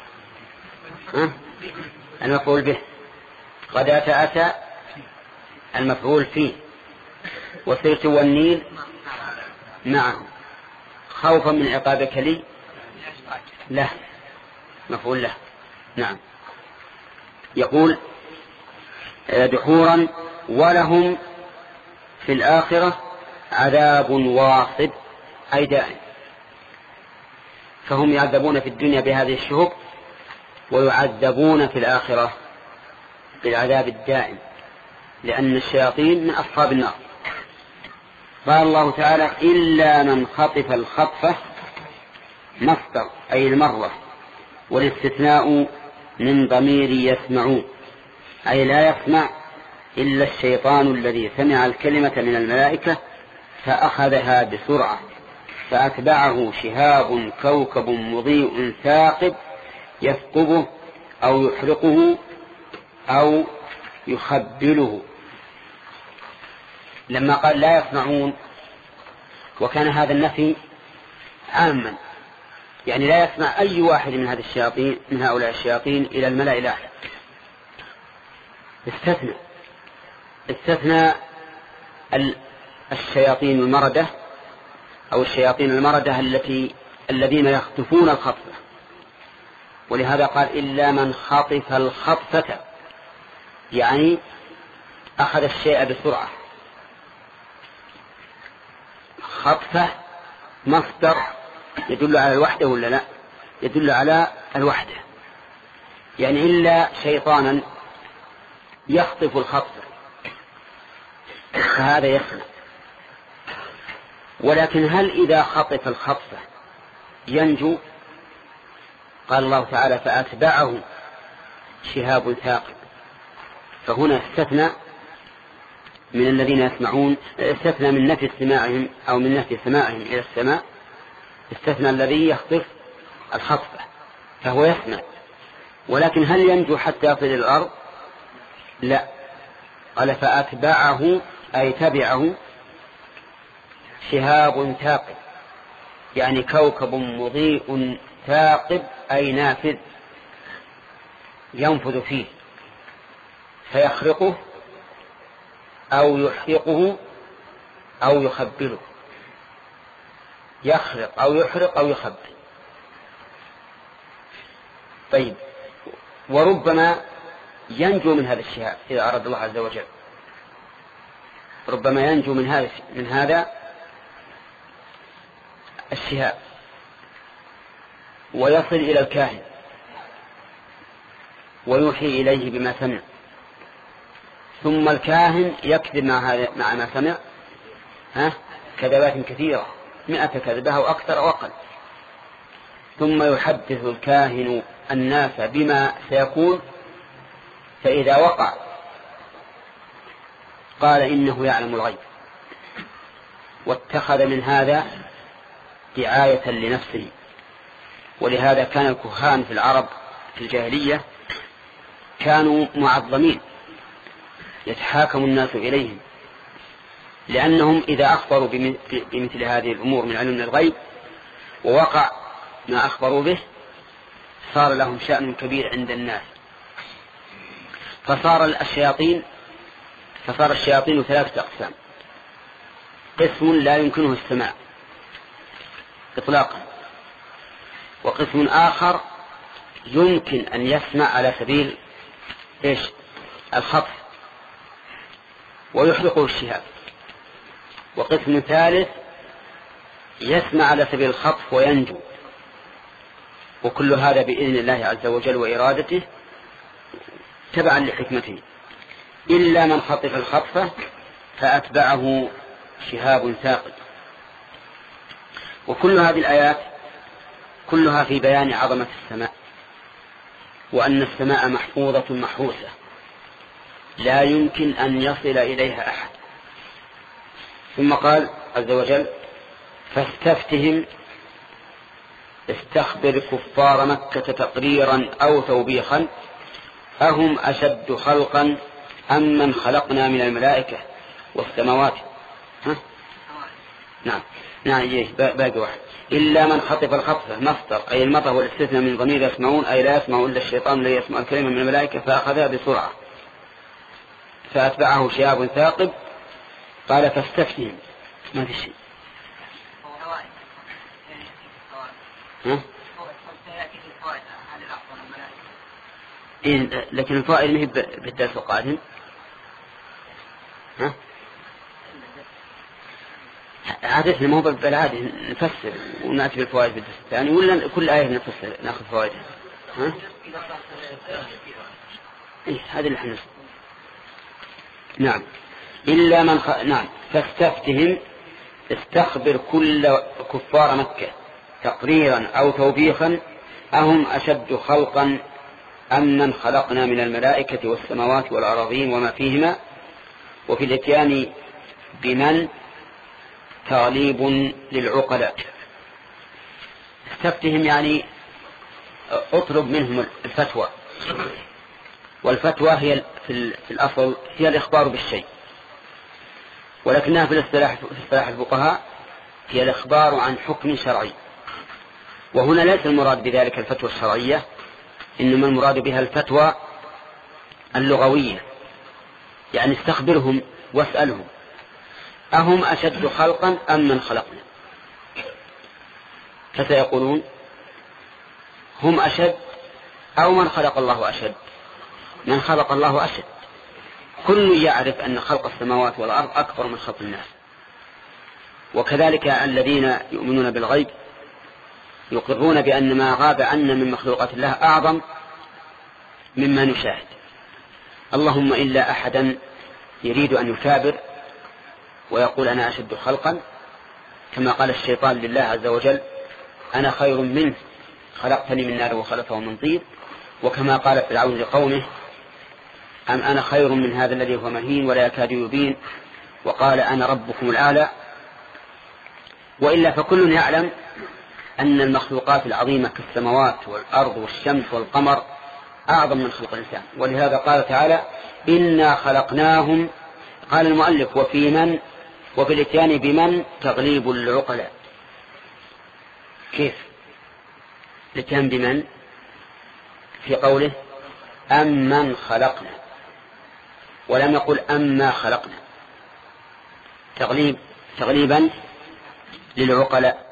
المفعول به. غداة أتى المفعول فيه. وسرت والنيل معه. خوفا من عقابك لي له، مفعول له. نعم. يقول دحورا ولهم في الآخرة عذاب واصب أي دائم. فهم يعذبون في الدنيا بهذه الشهب ويعذبون في الآخرة بالعذاب الدائم، لأن الشياطين من أصحاب النار. قال الله تعالى إلا من خطف الخطفة مصدر أي المرة، والاستثناء من ضمير يسمعون، أي لا يسمع إلا الشيطان الذي سمع الكلمة من الملائكة فأخذها بسرعة فأتبعه شهاب كوكب مضيء ثاقب يثقبه أو يحرقه أو يخبله. لما قال لا يسمعون وكان هذا النفي عاما، يعني لا يسمع أي واحد من هذه الشياطين من هؤلاء الشياطين إلى الملأ الأعلى، استثنى استثنى الشياطين المردة أو الشياطين المردة التي الذين يخطفون الخطفة، ولهذا قال إلا من خطف الخطفة، يعني أخذ الشيء بسرعة. خطفة مصدر يدل على الوحدة ولا لا؟ يدل على الوحدة، يعني إلا شيطانا يخطف الخطفة فهذا يسمع. ولكن هل إذا خطف الخطفة ينجو؟ قال الله تعالى فأتبعه شهاب ثاقب، فهنا استثنى من الذين يسمعون، استثنى من نفي استماعهم أو من نفي سماعهم إلى السماء، استثنى الذي يخطف الخطفة فهو يسمع. ولكن هل ينجو حتى يصل الأرض؟ لا. قال فأتبعه أي تبعه شهاب ثاقب، يعني كوكب مضيء ثاقب أي نافذ ينفذ فيه فيخرقه أو يحرقه أو يخبله. يخرق أو يحرق أو يخبل. طيب، وربما ينجو من هذا الشهاب إذا أراد الله عز وجل، ربما ينجو من هذا من هذا الشهاب ويصل إلى الكاهن ويوحي إليه بما سمع، ثم الكاهن يكذب مع هذا مع ما سمع ها كذبات كثيرة، مئة كذبة أو أكثر أو أقل، ثم يحدث الكاهن الناس بما سيكون، فإذا وقع قال إنه يعلم الغيب، واتخذ من هذا دعاية لنفسه. ولهذا كان الكهان في العرب في الجاهلية كانوا معظمين يتحاكم الناس إليهم، لأنهم إذا أخبروا بمثل هذه الأمور من علم الغيب ووقع ما أخبروا به صار لهم شأن كبير عند الناس. فصار الشياطين فصار الشياطين ثلاثة أقسام: قسم لا يمكنه السماع إطلاقا، وقسم آخر يمكن أن يسمع على سبيل إيش الخطف ويحرقه الشهاب، وقسم ثالث يسمع على سبيل الخطف وينجو. وكل هذا بإذن الله عز وجل وإرادته تبعا لحكمته. إلا من خطف الخطفة فأتبعه شهاب ثاقب. وكل هذه الآيات كلها في بيان عظمة السماء، وأن السماء محفوظة محروسة لا يمكن أن يصل إليها أحد. ثم قال عز وجل فاستفتهم، استخبر كفار مكة تقريرا أو توبيخا، أهم أشد خلقا أم من خلقنا من الملائكة والسماوات. ها؟ نعم نعم إيه باقي واحد. إلا من خطف الخطفة مصدر أي المطر، والاستثناء من ضمير يسمعون أي لا يسمع إلا الشيطان الذي يسمع الكلمة من الملائكة فأخذها بسرعة فأتبعه شهاب ثاقب. قال فاستفتهم، ما في شيء. ها؟ إيه لكن الفائدة ما هي بالدرس القادم. ها؟ عادتنا ما هو بالعادة نفسر ونأتي بالفوائد بالدرس الثاني، ولا كل آية نفسر نأخذ فوائدها. ها؟ إيه هذا اللي احنا نعم إلا من خ... نعم فاستفتهم استخبر كل كفار مكة تقريرا أو توبيخا أهم أشد خلقا أم من خلقنا من الملائكة والسماوات والأراضين وما فيهما. وفي الاتيان بمن تغليب للعقلاء. استفتهم يعني اطلب منهم الفتوى، والفتوى هي في الأصل هي الإخبار بالشيء، ولكنها في الاصطلاح في اصطلاح الفقهاء هي الإخبار عن حكم شرعي. وهنا ليس المراد بذلك الفتوى الشرعية، إنما المراد بها الفتوى اللغوية، يعني استخبرهم واسألهم أهم أشد خلقا أم من خلقنا. فسيقولون هم أشد أو من خلق الله أشد. من خلق الله أشد. كل يعرف أن خلق السماوات والأرض أكبر من خلق الناس. وكذلك الذين يؤمنون بالغيب يقرون بأن ما غاب عنا من مخلوقات الله أعظم مما نشاهد، اللهم إلا أحدا يريد أن يكابر ويقول أنا أشد خلقا، كما قال الشيطان لله عز وجل أنا خير منه خلقتني من نار وخلقته من طين، وكما قال فرعون لقومه أم أنا خير من هذا الذي هو مهين ولا يكاد يبين، وقال أنا ربكم الأعلى. وإلا فكل يعلم أن المخلوقات العظيمة كالسماوات والأرض والشمس والقمر أعظم من خلق الإنسان. ولهذا قال تعالى إنا خلقناهم، قال المؤلف وفي من وفي الاتيان بمن تغليب العقلاء. كيف الاتيان بمن في قوله أم من خلقنا، ولم يقل أما خلقنا، تغليب تغليبا للعقلاء.